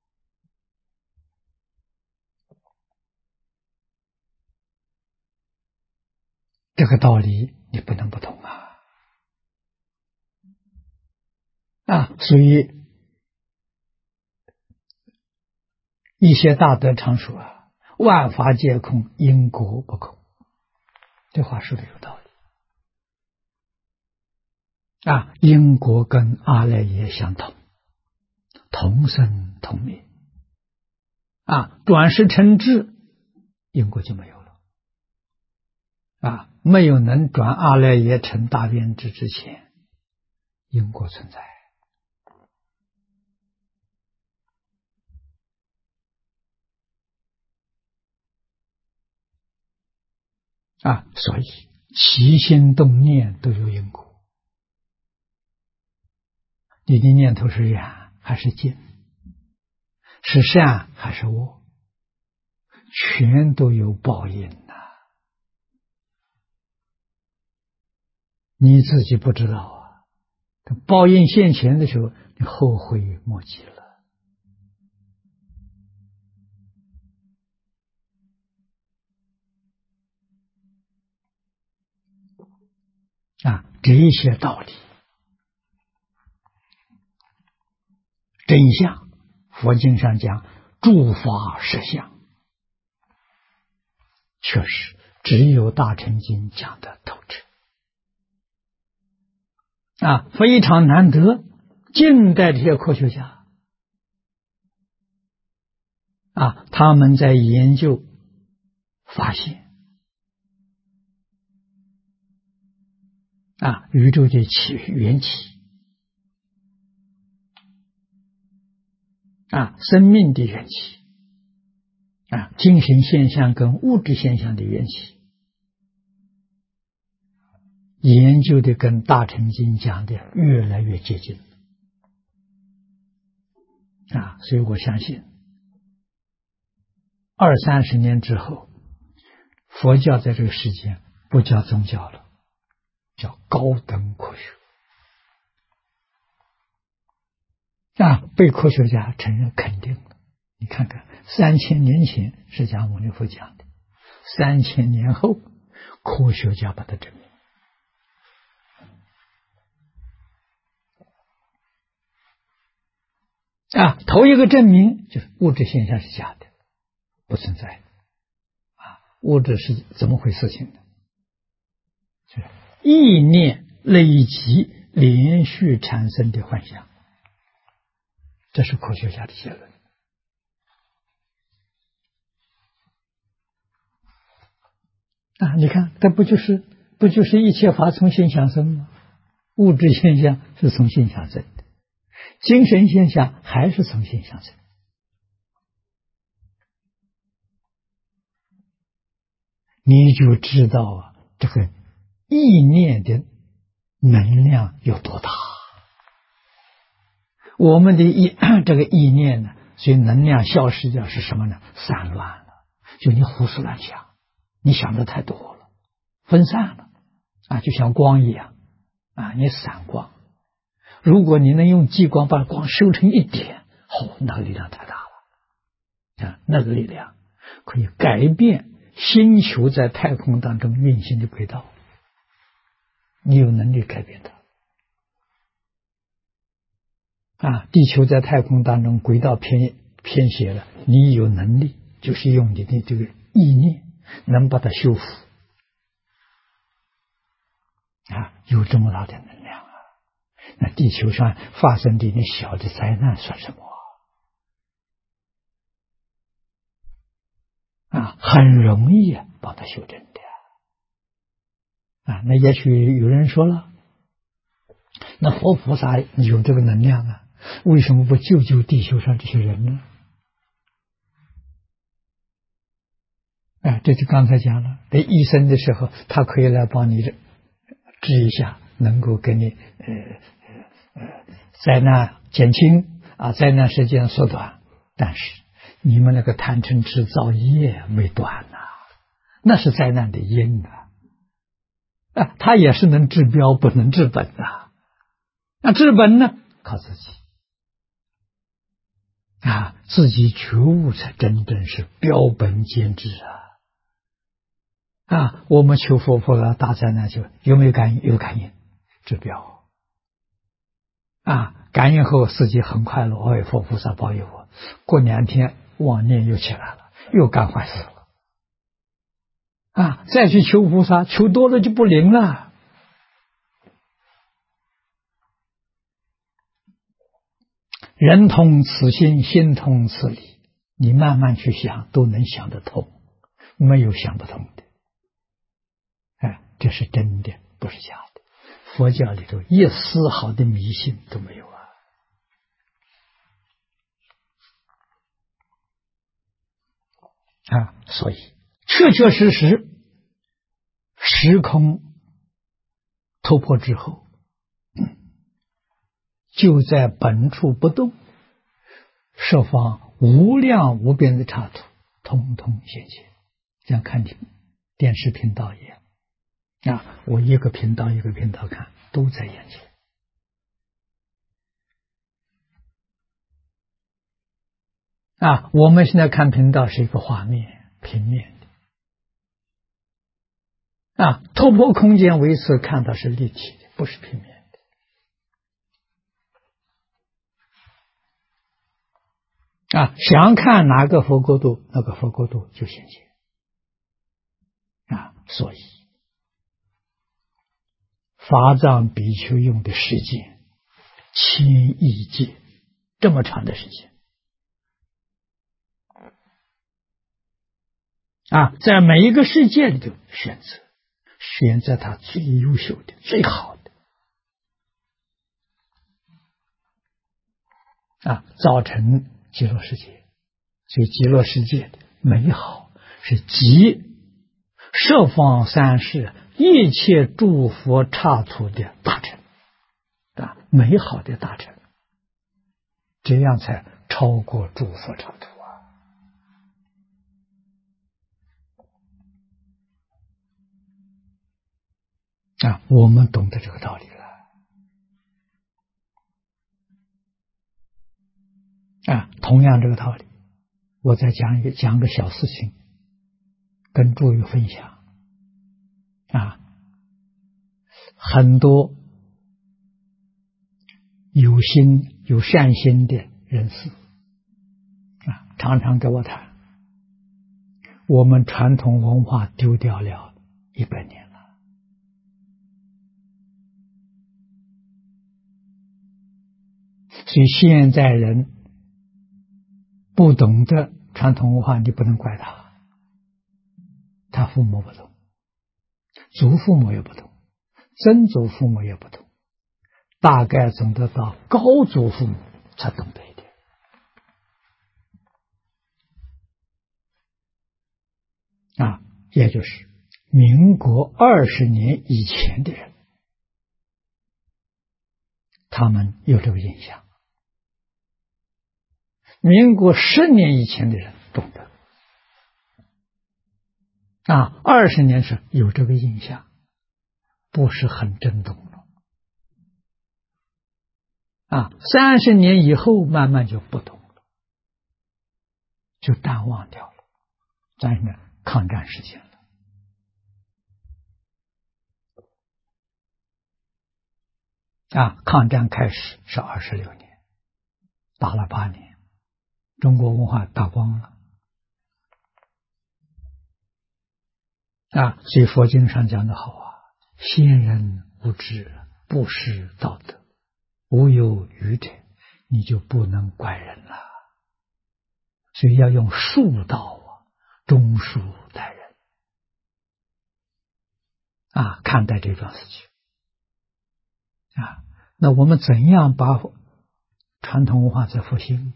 [SPEAKER 1] 这个道理你不能不懂所以一些大德常说万法皆空，因果不空。这话说的有道理因果跟阿赖耶相同，同生同灭转识成智，因果就没有了没有能转阿赖耶成大圆智之前，因果存在所以起心动念都有因果。你的念头是远还是近，是善还是恶，全都有报应你自己不知道报应现前的时候，你后悔莫及了这一些道理真相，佛经上讲诸法实相，确实只有大乘经讲的透彻非常难得。近代这些科学家他们在研究发现宇宙的缘起生命的缘起精神现象跟物质现象的缘起，研究的跟大乘经讲的越来越接近所以我相信20-30年之后，佛教在这个世界不叫宗教了，叫高等科学被科学家承认肯定了。你看看3000年前释迦牟尼佛讲的，3000年后科学家把它证明头一个证明就是物质现象是假的，不存在物质是怎么回事情的？就是意念累积连续产生的幻象，这是科学家的结论你看这不就是一切法从心想生吗？物质现象是从心想生的，精神现象还是从心想生。你就知道这个意念的能量有多大。我们的这个意念呢，所以能量消失掉是什么呢？散乱了，就你胡思乱想，你想的太多了，分散了就像光一样你散光。如果你能用激光把光收成一点，那个力量太大了那个力量可以改变星球在太空当中运行的轨道，你有能力改变它地球在太空当中轨道偏斜了，你有能力就是用你的这个意念能把它修复， 有这么大的能量啊！那地球上发生的那小的灾难算什么啊？很容易把它修正的啊！那也许有人说了，那佛菩萨有这个能量啊，为什么不救救地球上这些人呢？这就刚才讲了，在医生的时候，他可以来帮你治一下，能够给你灾难减轻啊，灾难时间缩短。但是你们那个贪嗔痴造业没断呐，那是灾难的因啊！他也是能治标不能治本的。那治本呢？靠自己啊，自己觉悟才真正是标本兼治啊！我们求佛菩萨大灾难就有没有感应？有感应，治标啊！感应后自己很快乐，佛菩萨保佑我。过2天妄念又起来了，又干坏事了啊！再去求菩萨，求多了就不灵了。人通此心，心通此理，你慢慢去想，都能想得通，没有想不通的。这是真的，不是假的。佛教里头一丝毫的迷信都没有所以确确实实时空突破之后，就在本处不动，设方无量无边的刹土，通通现前，像看电视频道一样我一个频道一个频道看，都在眼前我们现在看频道是一个画面，平面的突破空间为次看到是立体的，不是平面的想看哪个佛国度，那个佛国度就现前所以法藏比丘用的时间1000亿劫，这么长的时间在每一个世界里头选择他最优秀的最好的造成极乐世界。所以极乐世界的美好是集十方三世一切诸佛刹土的大成美好的大成，这样才超过诸佛刹土我们懂得这个道理了同样这个道理，我再讲个小事情跟诸位分享很多有心有善心的人士常常跟我谈，我们传统文化丢掉了100年了所以现在人不懂得传统文化，你不能怪他父母不懂，祖父母也不懂，曾祖父母也不懂，大概总得到高祖父母才懂得一点也就是民国20年以前的人，他们有这个印象，民国10年以前的人懂得20年是有这个印象，不是很震动了30年以后慢慢就不懂了，就淡忘掉了。咱们抗战时间了抗战开始是26年，打了8年，中国文化打光了所以佛经上讲的好先人无知，不识道德，无有愚者，你就不能怪人了。所以要用恕道忠恕待人看待这桩事情那我们怎样把传统文化再复兴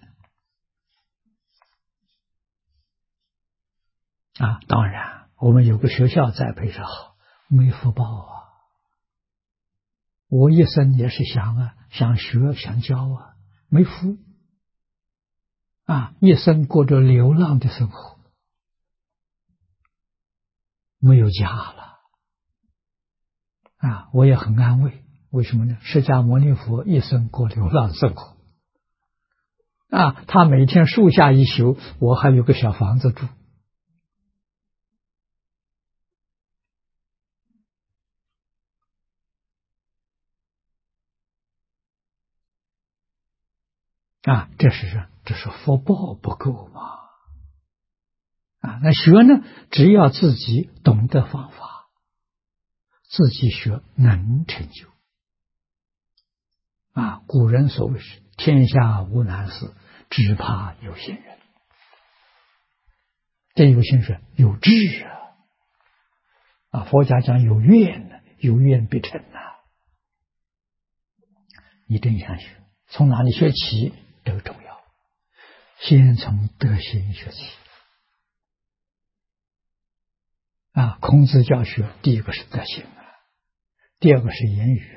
[SPEAKER 1] 当然我们有个学校栽培是好，没福报我一生也是想学想教没福一生过着流浪的生活，没有家了我也很安慰。为什么呢？释迦牟尼佛一生过流浪生活他每天树下一宿，我还有个小房子住这是福报不够嘛那学呢，只要自己懂得方法，自己学能成就古人所谓是天下无难事，只怕有心人。这有心是有志佛家讲有愿呢，有愿必成你真想学，从哪里学起都重要，先从德行学起孔子教学第一个是德行第二个是言语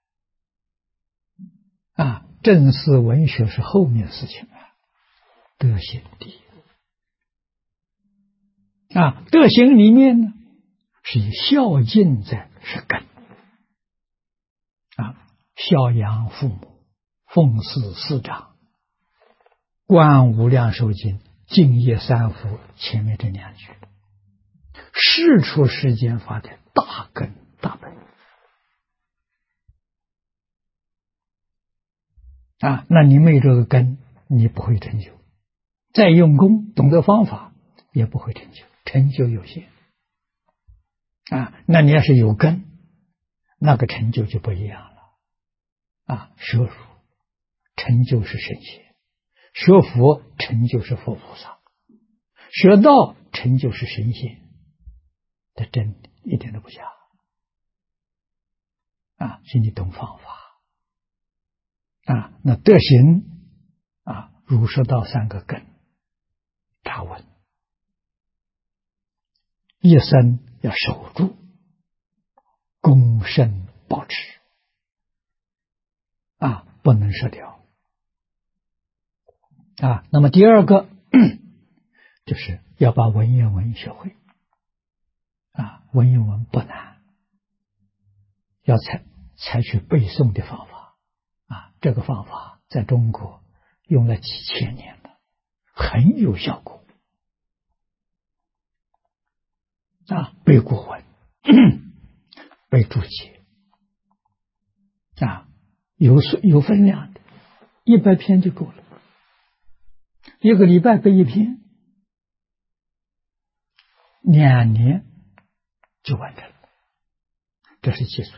[SPEAKER 1] 正史文学是后面的事情德行第一德行里面呢是以孝敬是根孝养父母，奉事师长，观无量寿经，敬业三福，前面这2句是出世间法的大根大本那你没这个根，你不会成就，再用功懂得方法也不会成就，成就有限那你要是有根，那个成就就不一样了学儒成就是圣贤，学佛成就是佛菩萨，学道成就是神仙，这真一点都不假所以你懂方法那德行儒释道3个根扎稳，一生要守住，功深保持不能失掉那么第二个就是要把文言文学会文言文不难，要采取背诵的方法这个方法在中国用了几千年了，很有效果背古文背注解有分量的，100篇就够了，1个礼拜背1篇，2年就完成了，这是基础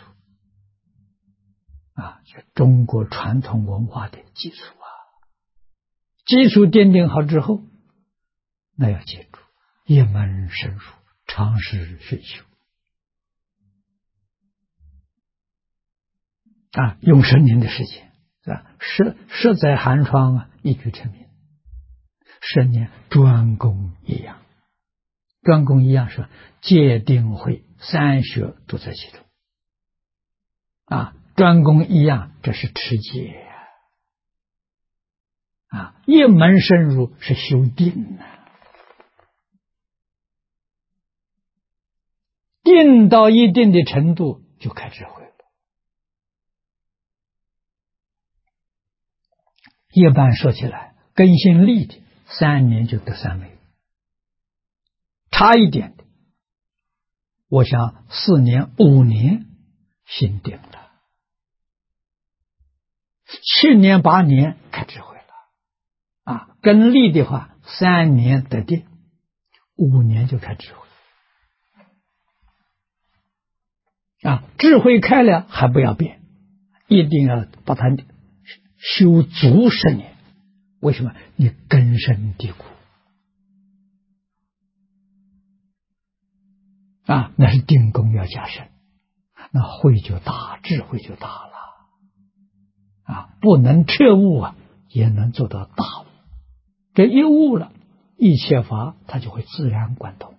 [SPEAKER 1] 中国传统文化的基础基础奠定好之后，那要记住一门深入，长时熏修用10年的时间十载寒窗一举成名，10年专攻一样，专攻一样是戒定慧3学都在其中专攻一样，这是持戒一门深入是修定定到一定的程度就开智慧了。一般说起来，根性利的3年就得3昧，差一点的，我想4年5年心定了，7年8年开智慧了根利的话3年得定，5年就开智慧智慧开了还不要变，一定要把它修足10年。为什么？你根深蒂固那是定功要加深，那慧就大，智慧就大了不能彻悟也能做到大悟。这一悟了，一切法它就会自然贯通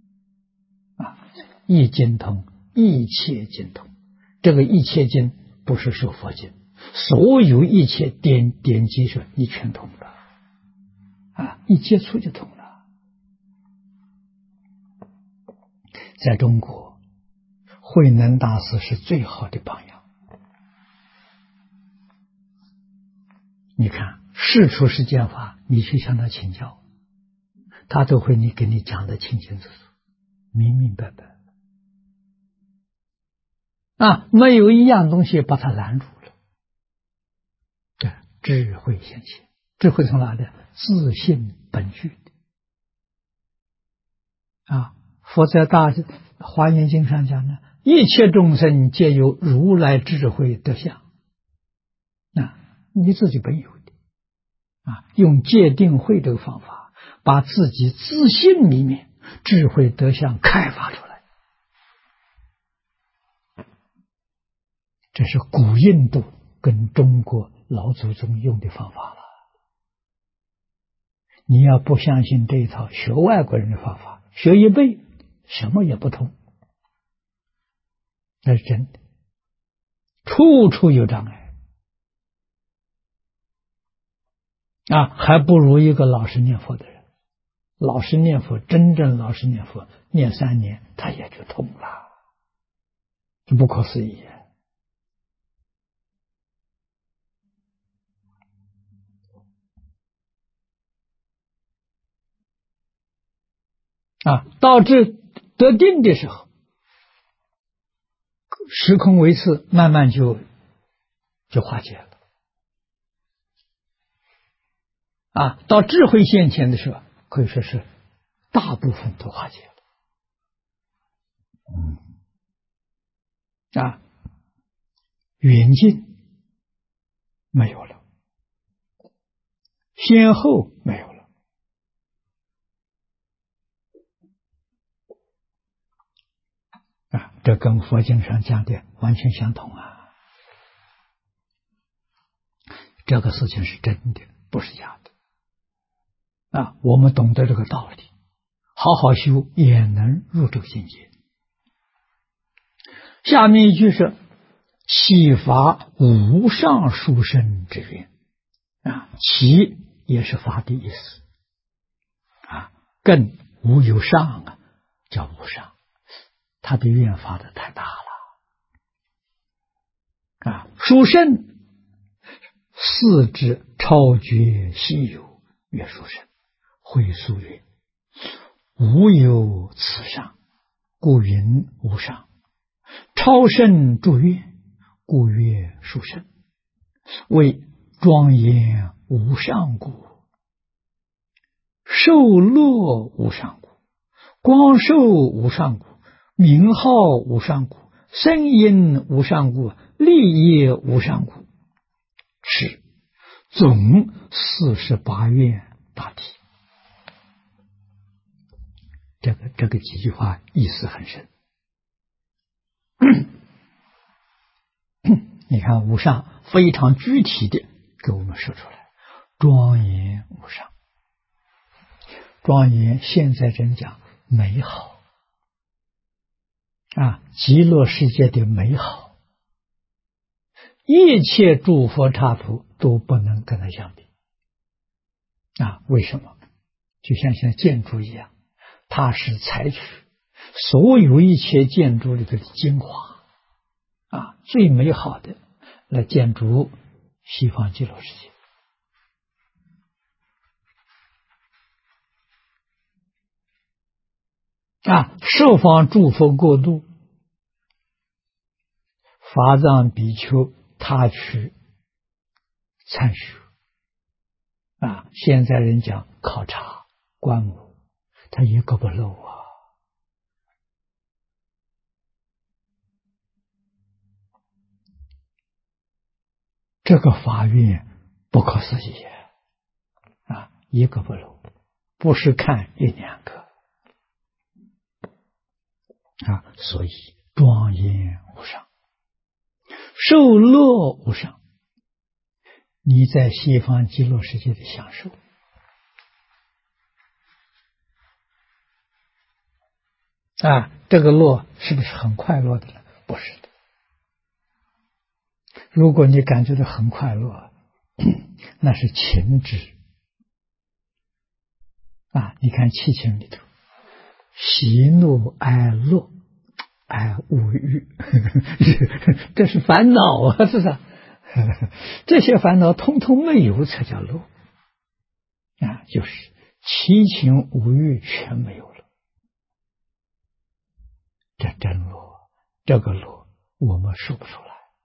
[SPEAKER 1] 一经通，一切经通。这个一切经不是说佛经，所有一切典籍说你全通了一接触就通了。在中国，慧能大师是最好的榜样。你看世出世间法，你去向他请教，他都会给你讲得清清楚楚，明明白白没有一样东西把他拦住了。智慧显现，智慧从哪里？自性本具的佛在大华严经上讲呢，一切众生皆有如来智慧德相你自己本有的用戒定慧这个方法，把自己自性里面智慧德相开发出来。这是古印度跟中国老祖宗用的方法了。你要不相信这一套，学外国人的方法，学一辈什么也不通，那是真的，处处有障碍还不如一个老实念佛的人。老实念佛，真正老实念佛，念3年他也就通了，这不可思议到这得定的时候，时空维次慢慢就化解了到智慧现前的时候，可以说是大部分都化解了远近没有了，先后没有了这跟佛经上讲的完全相同这个事情是真的，不是假的我们懂得这个道理，好好修也能入这个境界。下面一句是启发无上殊胜之愿启也是法的意思更无有上叫无上，他的愿发的太大了殊胜四之超绝稀有，曰殊胜。会疏曰无有此上，故云无上。超胜诸愿，故曰殊胜。为庄严无上故，受乐无上故，光寿无上故，名号无上故，声音无上故，利业无上故，是总48愿大体。这个几句话意思很深。你看无上非常具体的给我们说出来，庄严无上。庄严现在人讲美好极乐世界的美好，一切诸佛刹土都不能跟它相比为什么？就像现在建筑一样，它是采取所有一切建筑里的精华最美好的来建筑西方极乐世界十方诸佛过度，法藏比丘他去参学现在人讲考察观摩，他一个不漏这个法运不可思议啊！一个不漏，不是看一两个啊，所以庄严无上，受乐无上。你在西方极乐世界的享受啊，这个乐是不是很快乐的呢？不是的。如果你感觉到很快乐，那是情执啊！你看七情里头，喜怒哀乐哀恶欲，这是烦恼啊！这是这些烦恼通通没有才叫乐啊！就是七情五欲全没有了，这真乐，这个乐我们说不出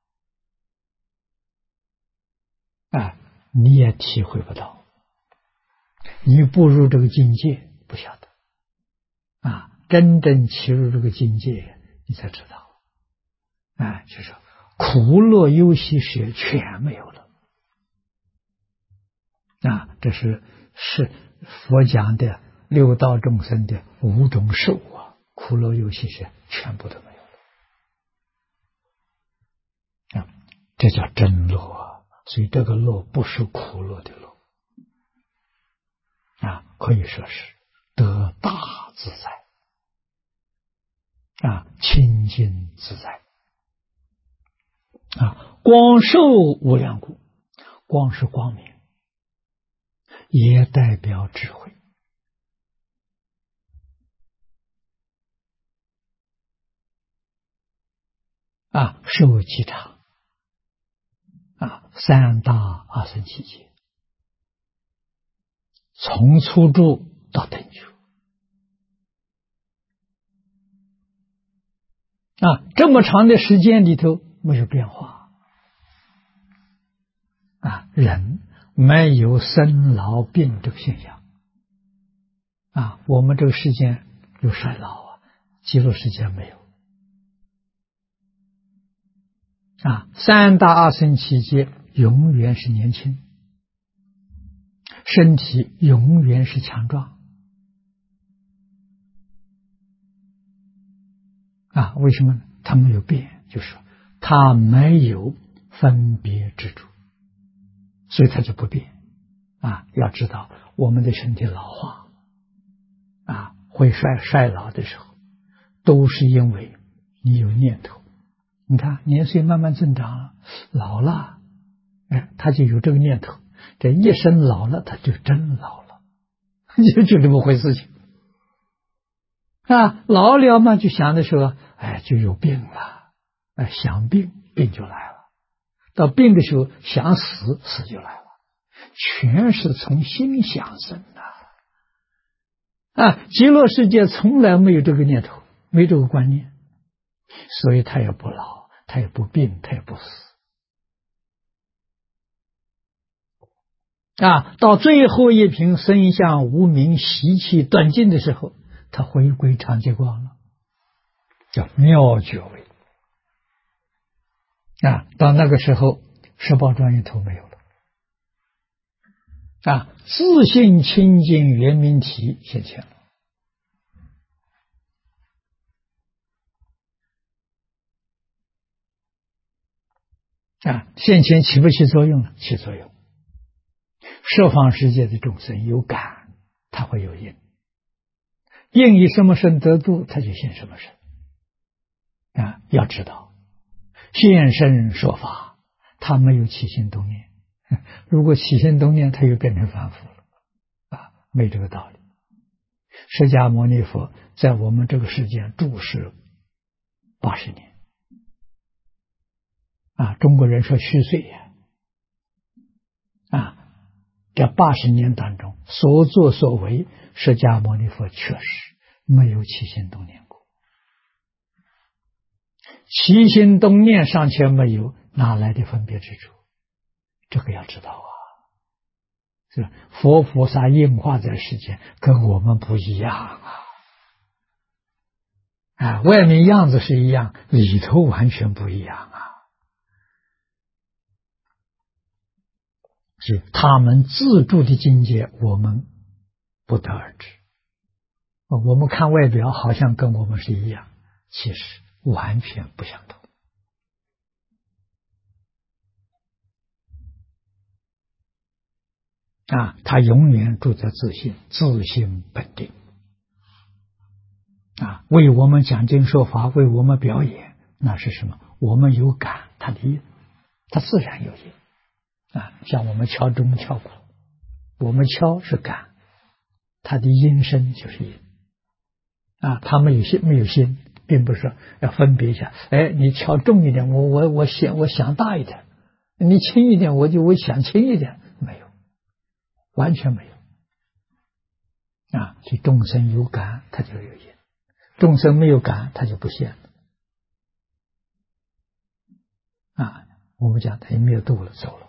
[SPEAKER 1] 来啊！你也体会不到，你步入这个境界不晓得啊！真正契入这个境界，你才知道啊！就是苦乐忧喜舍全没有了啊！这是佛讲的六道众生的五种受啊，苦乐忧喜舍全部都没有了啊！这叫真乐啊！所以这个乐不是苦乐的乐啊，可以说是得大自在啊，清净自在啊，光寿无量故，光是光明，也代表智慧啊，寿极长啊，三大阿僧祇劫，从初住到等觉啊，这么长的时间里头没有变化啊，人没有生老病这个现象啊，我们这个世间有衰老啊，极乐世界没有啊，三大阿僧祇劫永远是年轻，身体永远是强壮啊，为什么呢？他没有变，就是说他没有分别执着，所以他就不变啊。要知道我们的身体老化啊，会衰老的时候，都是因为你有念头。你看年岁慢慢增长了，老了，哎，他就有这个念头，这一生老了，他就真老了，就这么回事情啊。老了嘛，就想的时候，哎，就有病了，哎，想病，病就来了；到病的时候，想死，死就来了，全是从心想生的啊。极乐世界从来没有这个念头，没这个观念，所以他也不老，他也不病，他也不死啊。到最后一品生相无明习气断尽的时候，他回归常寂光了，叫妙觉位啊。到那个时候，十宝庄严头没有了啊，自性清净圆明体现前了啊。现前起不起作用了？起作用。十方世界的众生有感，他会有因，因以什么身得度，他就现什么身啊。要知道现身说法，他没有起心动念，如果起心动念，他又变成凡夫了啊，没这个道理。释迦牟尼佛在我们这个世界住世80年啊，中国人说虚岁呀啊，这80年当中所作所为，释迦牟尼佛确实没有起心动念过，起心动念尚且没有，哪来的分别之处？这个要知道啊。是佛菩萨应化在世间，跟我们不一样啊！外面样子是一样，里头完全不一样是他们自住的境界，我们不得而知。我们看外表好像跟我们是一样，其实完全不相同。他永远住在自信，自信本定。为我们讲经说法，为我们表演，那是什么？我们有感，他的因，他自然有因。像我们敲钟敲鼓，我们敲是感，他的音声就是因。他没有心，并不是说要分别一下。你敲重一点，我想大一点；你轻一点，我想轻一点。没有，完全没有。所以众生有感，他就有因；众生没有感，他就不现了。我们讲他也没有度了，走了。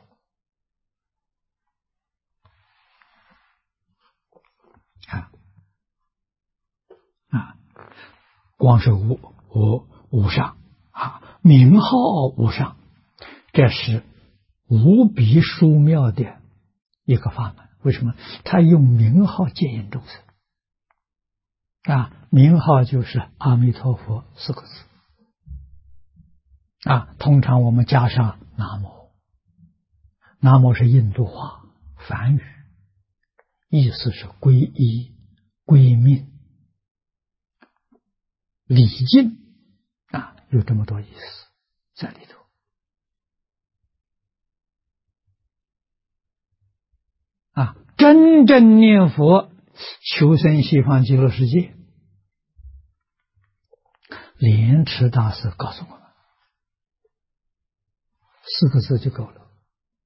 [SPEAKER 1] 光是无上名号无上，这是无比殊妙的一个法门。为什么？他用名号接引众生。名号就是阿弥陀佛4个字。通常我们加上南无，南无是印度话梵语，意思是皈依、归命、礼敬，有这么多意思在里头。真正念佛求生西方极乐世界，莲池大师告诉我们4个字就够了。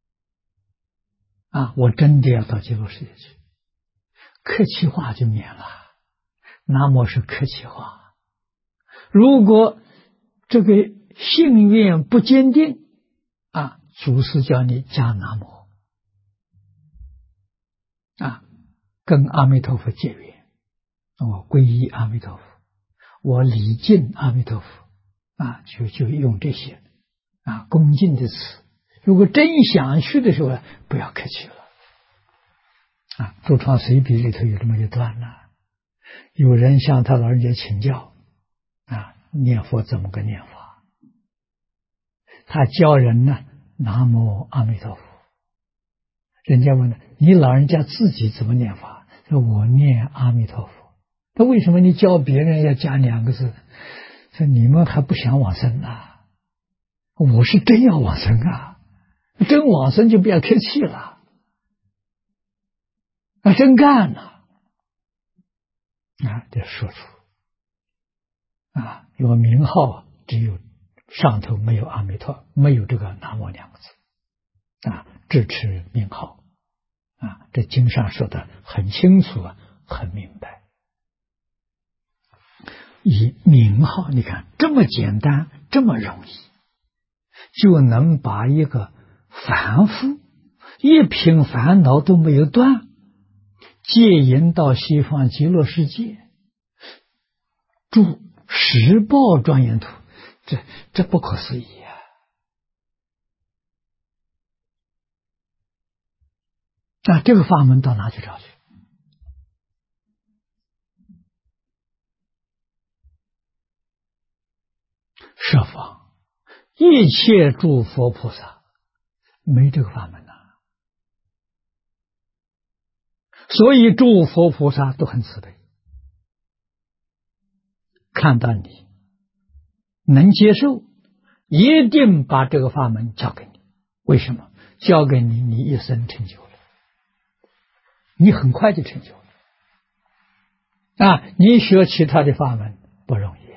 [SPEAKER 1] 我真的要到极乐世界去，客气话就免了。南无是客气话，如果这个信愿不坚定，祖师叫你加南无，跟阿弥陀佛结缘，我皈依阿弥陀佛，我礼敬阿弥陀佛，就用这些恭敬的词。如果真想去的时候，不要客气了。《住随笔》里头有这么一段有人向他老人家请教念佛怎么个念法，他教人南无阿弥陀佛。人家问你老人家自己怎么念法？说我念阿弥陀佛。那为什么你教别人要加2个字？说你们还不想往生我是真要往生真往生就不要客气了，真干了就说出有名号，只有上头没有阿弥陀，没有这个南无2个字支持名号这经上说的很清楚很明白。以名号，你看这么简单，这么容易，就能把一个凡夫一品烦恼都没有断，戒引到西方极乐世界，住十报庄严土，这不可思议这个法门到哪去找去？设法一切诸佛菩萨没这个法门所以诸佛菩萨都很慈悲，看到你能接受，一定把这个法门交给你。为什么？交给你，你一生成就了，你很快就成就了你学其他的法门不容易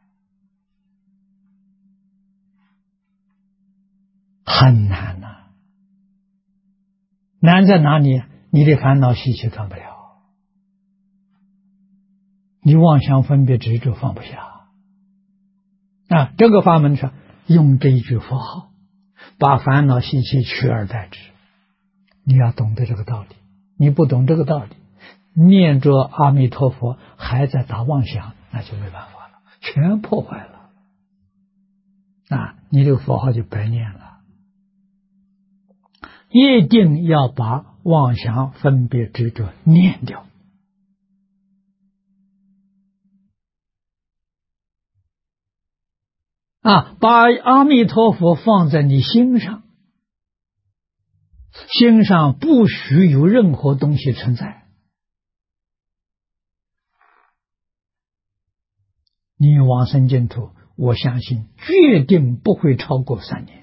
[SPEAKER 1] 很难难在哪里？你的烦恼习气断不了，你妄想分别执着放不下这个法门上用这一句佛号把烦恼习气取而代之，你要懂得这个道理。你不懂这个道理，念着阿弥陀佛还在打妄想，那就没办法了，全破坏了你这个佛号就白念了。 一定要把妄想、分别、执着念掉。把阿弥陀佛放在你心上，心上不许有任何东西存在。你往生净土，我相信决定不会超过3年，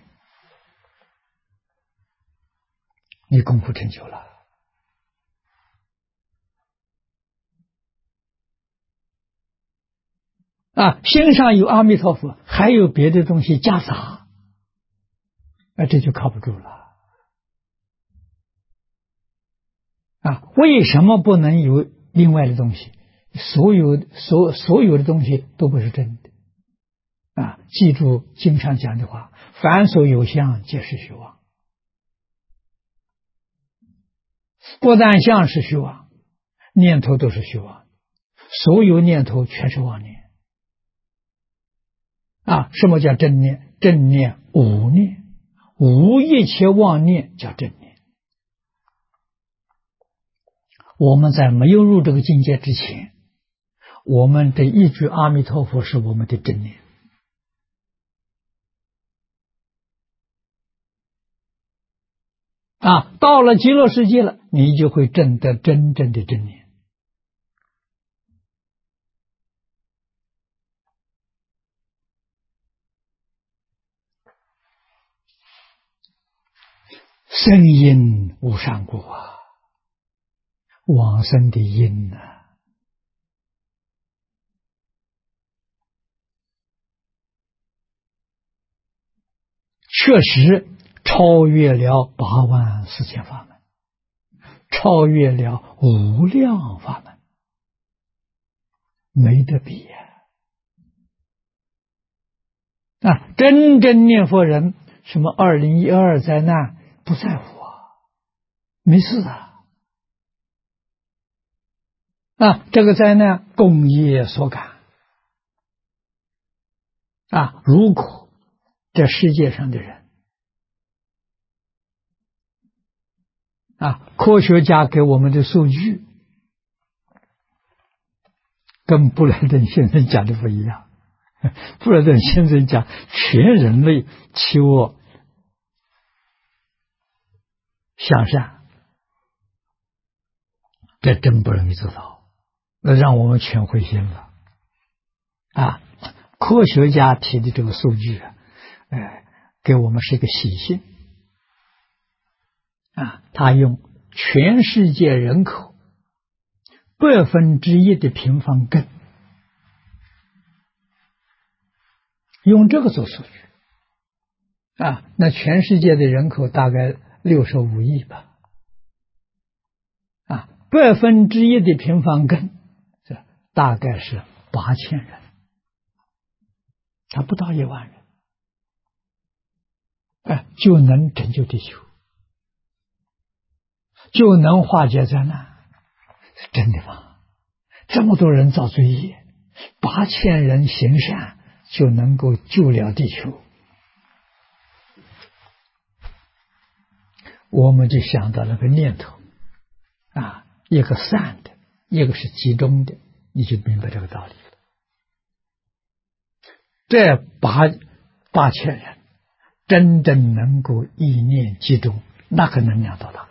[SPEAKER 1] 你功夫成就了。心上有阿弥陀佛，还有别的东西夹杂，这就靠不住了。为什么不能有另外的东西？所有的东西都不是真的。记住经上讲的话，凡所有相，皆是虚妄。不但相是虚妄，念头都是虚妄，所有念头全是妄念。什么叫正念？正念无念，无一切妄念叫正念。我们在没有入这个境界之前，我们这一句阿弥陀佛是我们的正念。到了极乐世界了，你就会证得真正的正念。生因无上故往生的因确实超越了84000法门，超越了无量法门，没得比真正念佛人，什么2012灾难不在乎没事这个灾难共业所感如果这世界上的人科学家给我们的数据跟布莱顿先生讲的不一样。布莱顿先生讲全人类弃恶向善，这真不容易做到，那让我们全灰心了科学家提的这个数据给我们是一个喜讯他用全世界人口1/1的平方根，用这个做数据那全世界的人口大概65亿吧1/1的平方根，这大概是8000人，他不到1万人就能拯救地球，就能化解灾难，真的吗？这么多人造罪业，8000人行善就能够救了地球，我们就想到了个念头一个善的，一个是集中的，你就明白这个道理了。这8000人真正能够意念集中，那个能量多大？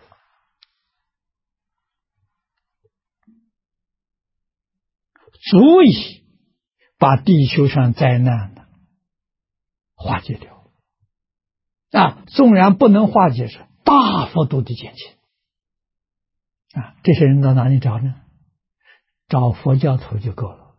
[SPEAKER 1] 足以把地球上灾难化解掉纵然不能化解，是大幅度的减轻这些人到哪里找呢？找佛教徒就够了。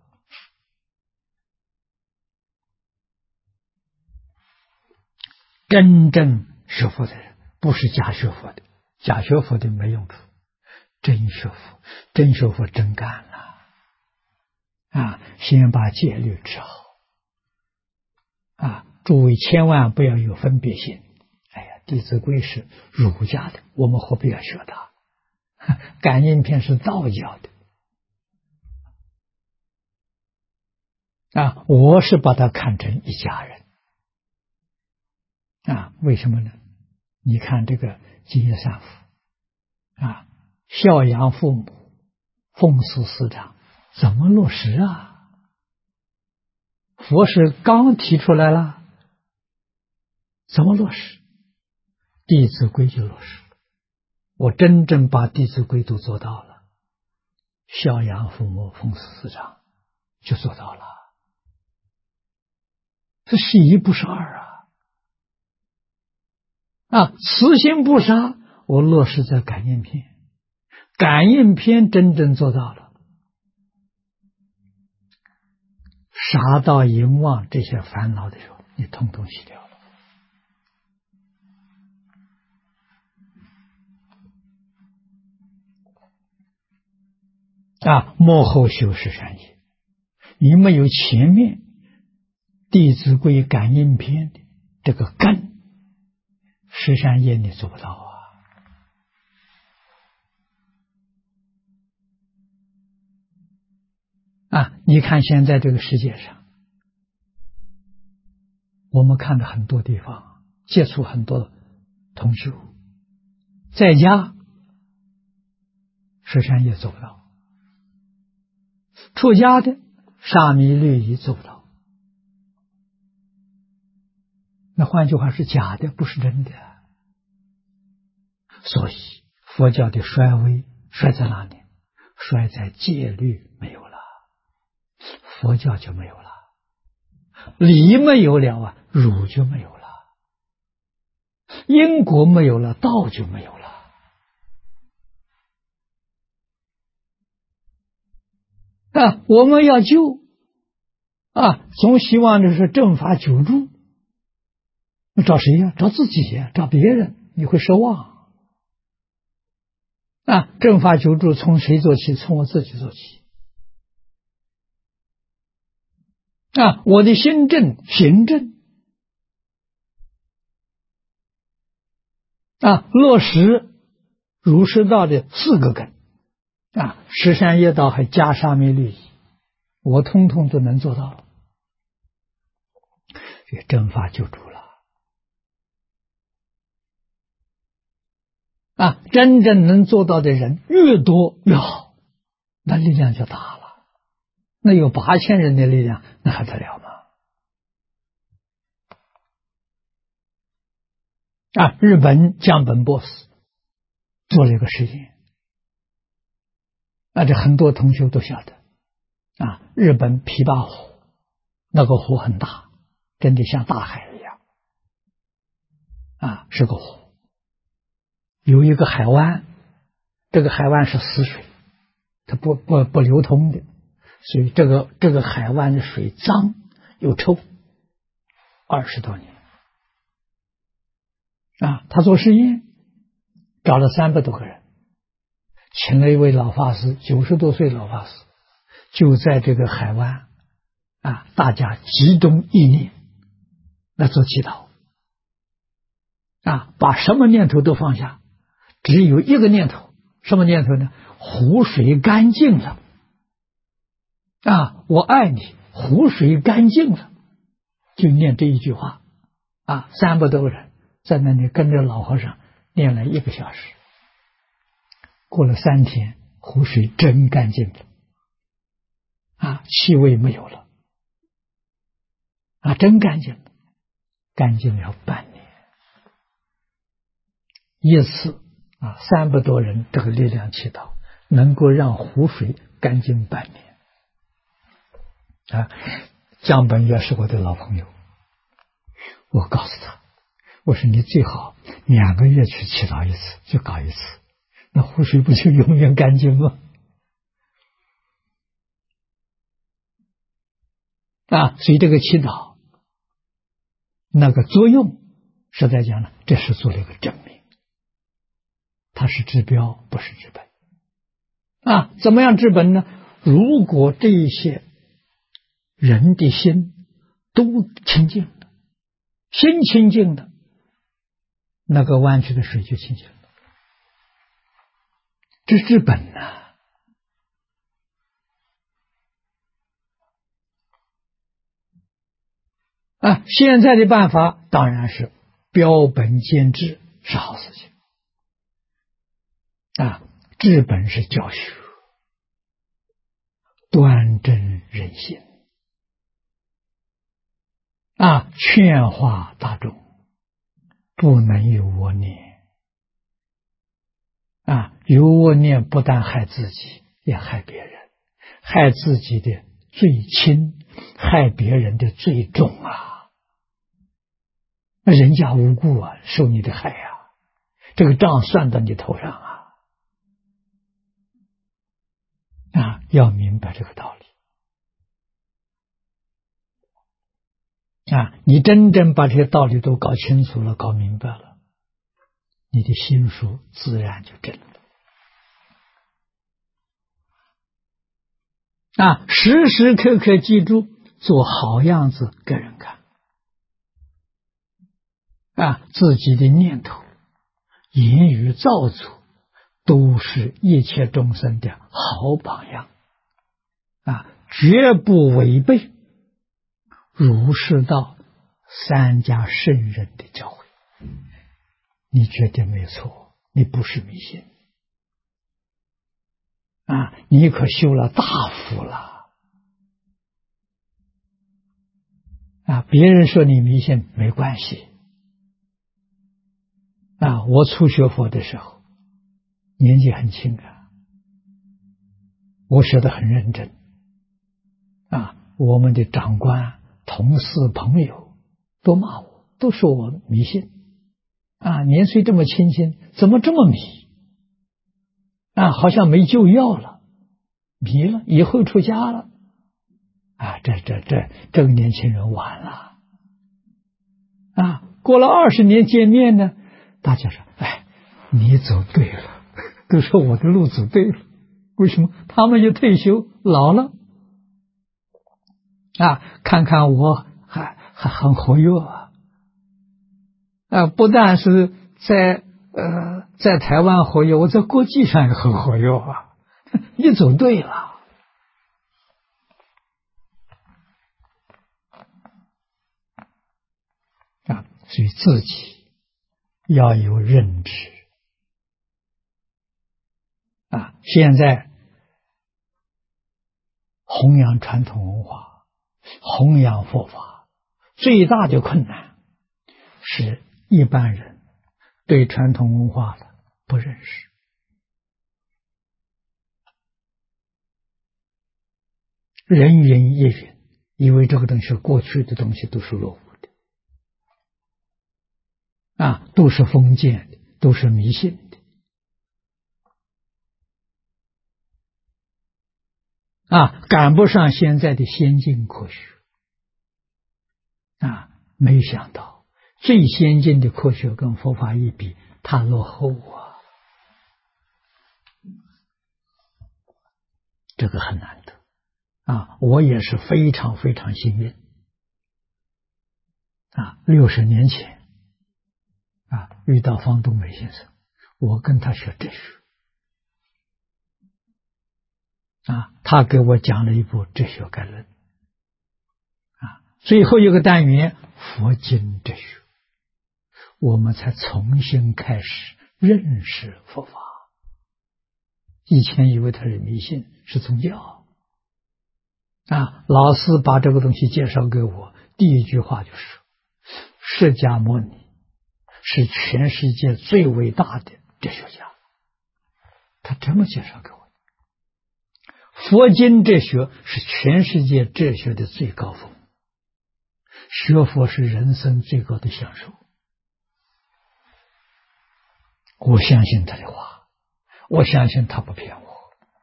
[SPEAKER 1] 真正学佛的人，不是假学佛的，假学佛的没用处，真学佛，真学佛真干了先把戒律治好诸位千万不要有分别心。弟子规是儒家的，我们何必要学它？感应篇是道教的我是把它看成一家人为什么呢？ 你看这个敬业三福啊，孝养父母，奉事师长，怎么落实啊？佛是刚提出来了，怎么落实？弟子规就落实，我真正把弟子规都做到了，孝养父母，奉事师长就做到了，这是一不是二啊！慈心不杀，我落实在感应篇，感应篇真正做到了，杀盗淫妄这些烦恼的时候，你统统洗掉了。幕后修十善业，你没有前面《弟子规》感应篇的这个根，十善业你做不到你看现在这个世界上，我们看到很多地方，接触很多同修，在家十善业做不到，出家的沙弥律仪做不到，那换句话是假的，不是真的。所以佛教的衰微衰在哪里？衰在戒律没有了，佛教就没有了，理没有了儒就没有了，因果没有了，道就没有了。我们要救总希望的是正法久住，找谁呀？找自己呀，找别人你会失望正法久住从谁做起？从我自己做起我的心正行正落实儒释道的四个根十善业道还加沙弥律仪，我通通都能做到，这正法久住了真正能做到的人越多越好，那力量就大了。那有8000人的力量，那还得了吗？日本江本博士做了一个实验，这很多同学都晓得日本琵琶湖那个湖很大，真的像大海一样是个湖，有一个海湾，这个海湾是死水，它不流通的，所以这个海湾的水脏又臭，20多年他做实验，找了300多个人，请了一位老法师，90多岁老法师，就在这个海湾大家集中意念来做祈祷把什么念头都放下，只有一个念头，什么念头呢？湖水干净了我爱你，湖水干净了，就念这一句话300多个人在那里跟着老和尚念了1个小时，过了3天，湖水真干净了气味没有了真干净了，干净了半年，一次300多人这个力量祈祷，能够让湖水干净半年江本也是我的老朋友，我告诉他，我说你最好2个月去祈祷一次，就搞一次，那湖水不就永远干净吗？所以这个祈祷那个作用，实在讲呢，这是做了一个证明，它是治标不是治本怎么样治本呢？如果这一些人的心都清净了，心清净了，那个湾区的水就清净了，这是治本现在的办法当然是标本兼治， 是好事情啊。治本是教学，端正人心啊，劝化大众，不能有恶念啊！有恶念不但害自己，也害别人，害自己的最轻，害别人的最重啊！那人家无辜啊，受你的害啊，这个账算到你头上啊！啊，要明白这个道理啊！你真正把这些道理都搞清楚了、搞明白了，你的心术自然就正了啊！时时刻刻记住，做好样子给人看啊！自己的念头、言语造作，都是一切众生的好榜样啊！绝不违背儒释道三家圣人的教诲。你绝对没错，你不是迷信啊！你可修了大福了啊！别人说你迷信没关系啊！我初学佛的时候，年纪很轻啊，我学得很认真啊！我们的长官、同事、朋友都骂我，都说我迷信啊！年岁这么轻轻，怎么这么迷啊？好像没救药了，迷了，以后出家了啊！这个年轻人晚了啊！过了20年见面呢，大家说：“哎，你走对了。”都说我的路走对了。为什么？他们就退休老了啊！看看我还很活跃啊！不但是在台湾活跃，我在国际上也很活跃啊！你走对了啊！所以自己要有认知啊！现在弘扬传统文化，弘扬佛法，最大的困难是一般人对传统文化的不认识，人云亦云，以为这个东西过去的东西都是落伍的啊，都是封建的，都是迷信的啊，赶不上现在的先进科学啊！没想到最先进的科学跟佛法一比，它落后啊，这个很难得啊！我也是非常非常幸运啊！60年前啊，遇到方东美先生，我跟他学哲学啊，他给我讲了一部《哲学概论》啊，最后一个单元佛经哲学，我们才重新开始认识佛法。以前以为它是迷信，是宗教啊。老师把这个东西介绍给我，第一句话就是释迦牟尼是全世界最伟大的哲学家，他这么介绍给我。佛经哲学是全世界哲学的最高峰，学佛是人生最高的享受。我相信他的话，我相信他不骗我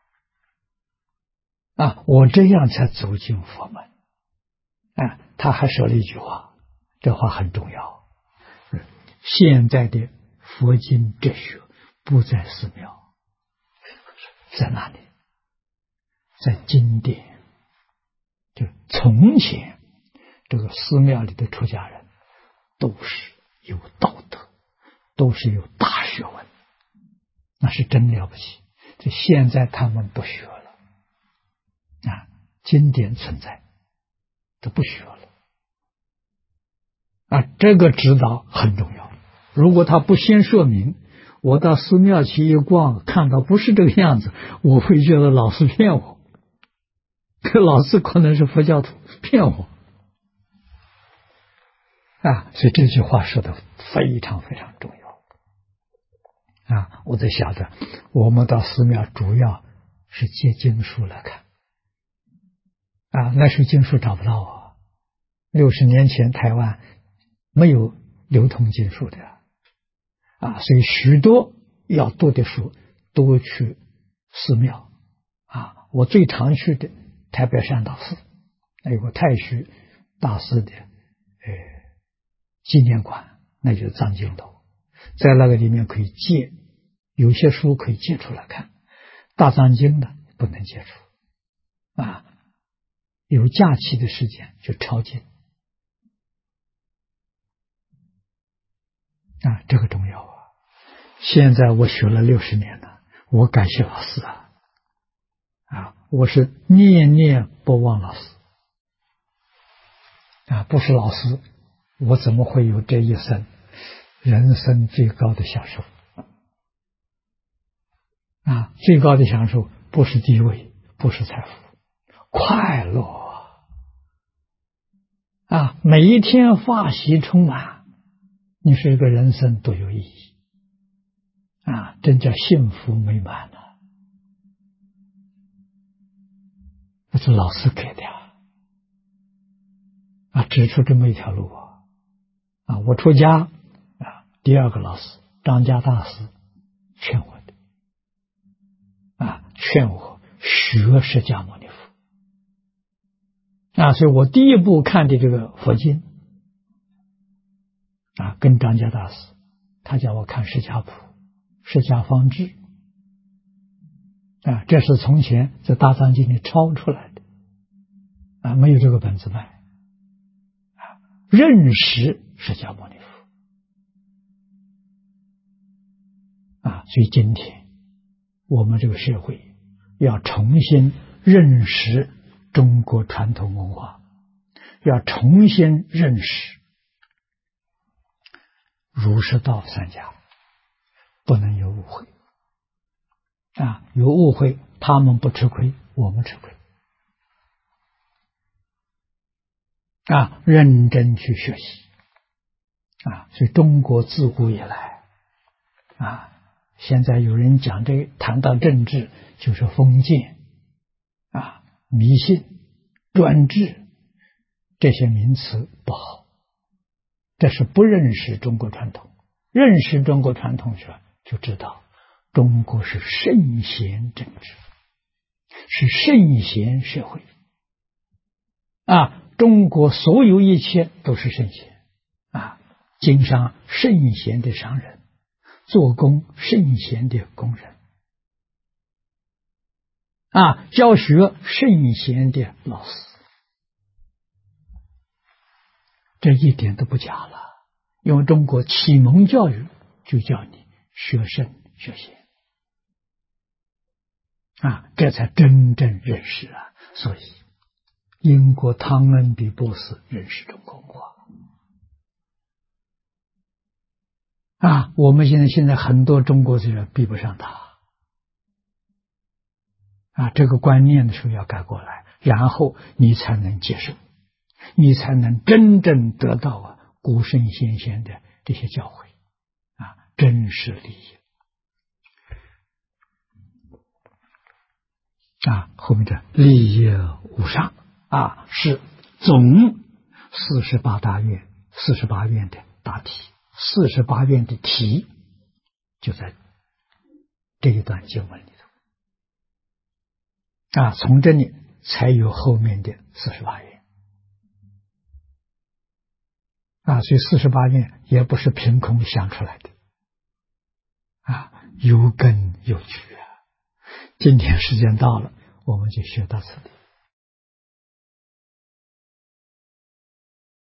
[SPEAKER 1] 啊！我这样才走进佛门啊！他还说了一句话，这话很重要：现在的佛经哲学不在寺庙，在哪里？在经典。就从前这个寺庙里的出家人都是有道德，都是有大学问，那是真了不起。这现在他们不学了啊，经典存在，都不学了啊，这个指导很重要如果他不先说明，我到寺庙去一逛，看到不是这个样子，我会觉得老师骗我，老师可能是佛教徒骗我啊。所以这句话说的非常非常重要啊。我在想着，我们到寺庙主要是借经书来看啊，那时候经书找不到啊。60年前台湾没有流通经书的啊，所以许多要读的书都去寺庙啊。我最常去的台北善导寺，有个太虚大师的纪念馆，那就是藏经楼，在那个里面可以借，有些书可以借出来看，大藏经的不能借出啊。有假期的时间就抄经啊，这个重要啊。现在我学了60年了，我感谢老师啊，我是念念不忘老师啊，不是老师，我怎么会有这一生人生最高的享受啊？最高的享受不是地位，不是财富，快乐啊！每一天法喜充满，你是一个人生多有意义啊！真叫幸福美满了。那是老师给的啊，指出这么一条路啊！我出家啊，第二个老师张家大师劝我的啊，劝我学释迦牟尼佛啊，所以我第一部看的这个佛经啊，跟张家大师，他叫我看释迦谱、释迦方志啊，这是从前在大藏经里抄出来的啊，没有这个本子卖啊，认识释迦牟尼佛啊，所以今天我们这个社会要重新认识中国传统文化，要重新认识儒释道三家，不能有误会啊！有误会，他们不吃亏，我们吃亏啊！认真去学习啊！所以中国自古以来啊，现在有人讲这谈到政治就是封建啊、迷信、专制，这些名词不好，这是不认识中国传统。认识中国传统者就知道中国是圣贤政治，是圣贤社会啊！中国所有一切都是圣贤啊！经商圣贤的商人，做工圣贤的工人啊，教学圣贤的老师，这一点都不假了。因为中国启蒙教育就叫你学圣学贤啊，这才真正认识啊。所以英国汤恩比博士认识中国文化啊，我们现在很多中国人比不上他啊，这个观念的时候要改过来，然后你才能接受，你才能真正得到古圣先贤的这些教诲啊，真实利益啊。后面的利益无上啊，是总48大愿，48愿的大题，48愿的题就在这一段经文里头啊，从这里才有后面的48愿啊，所以48愿也不是凭空想出来的啊，有根有据啊。今天时间到了，我们就学到此地。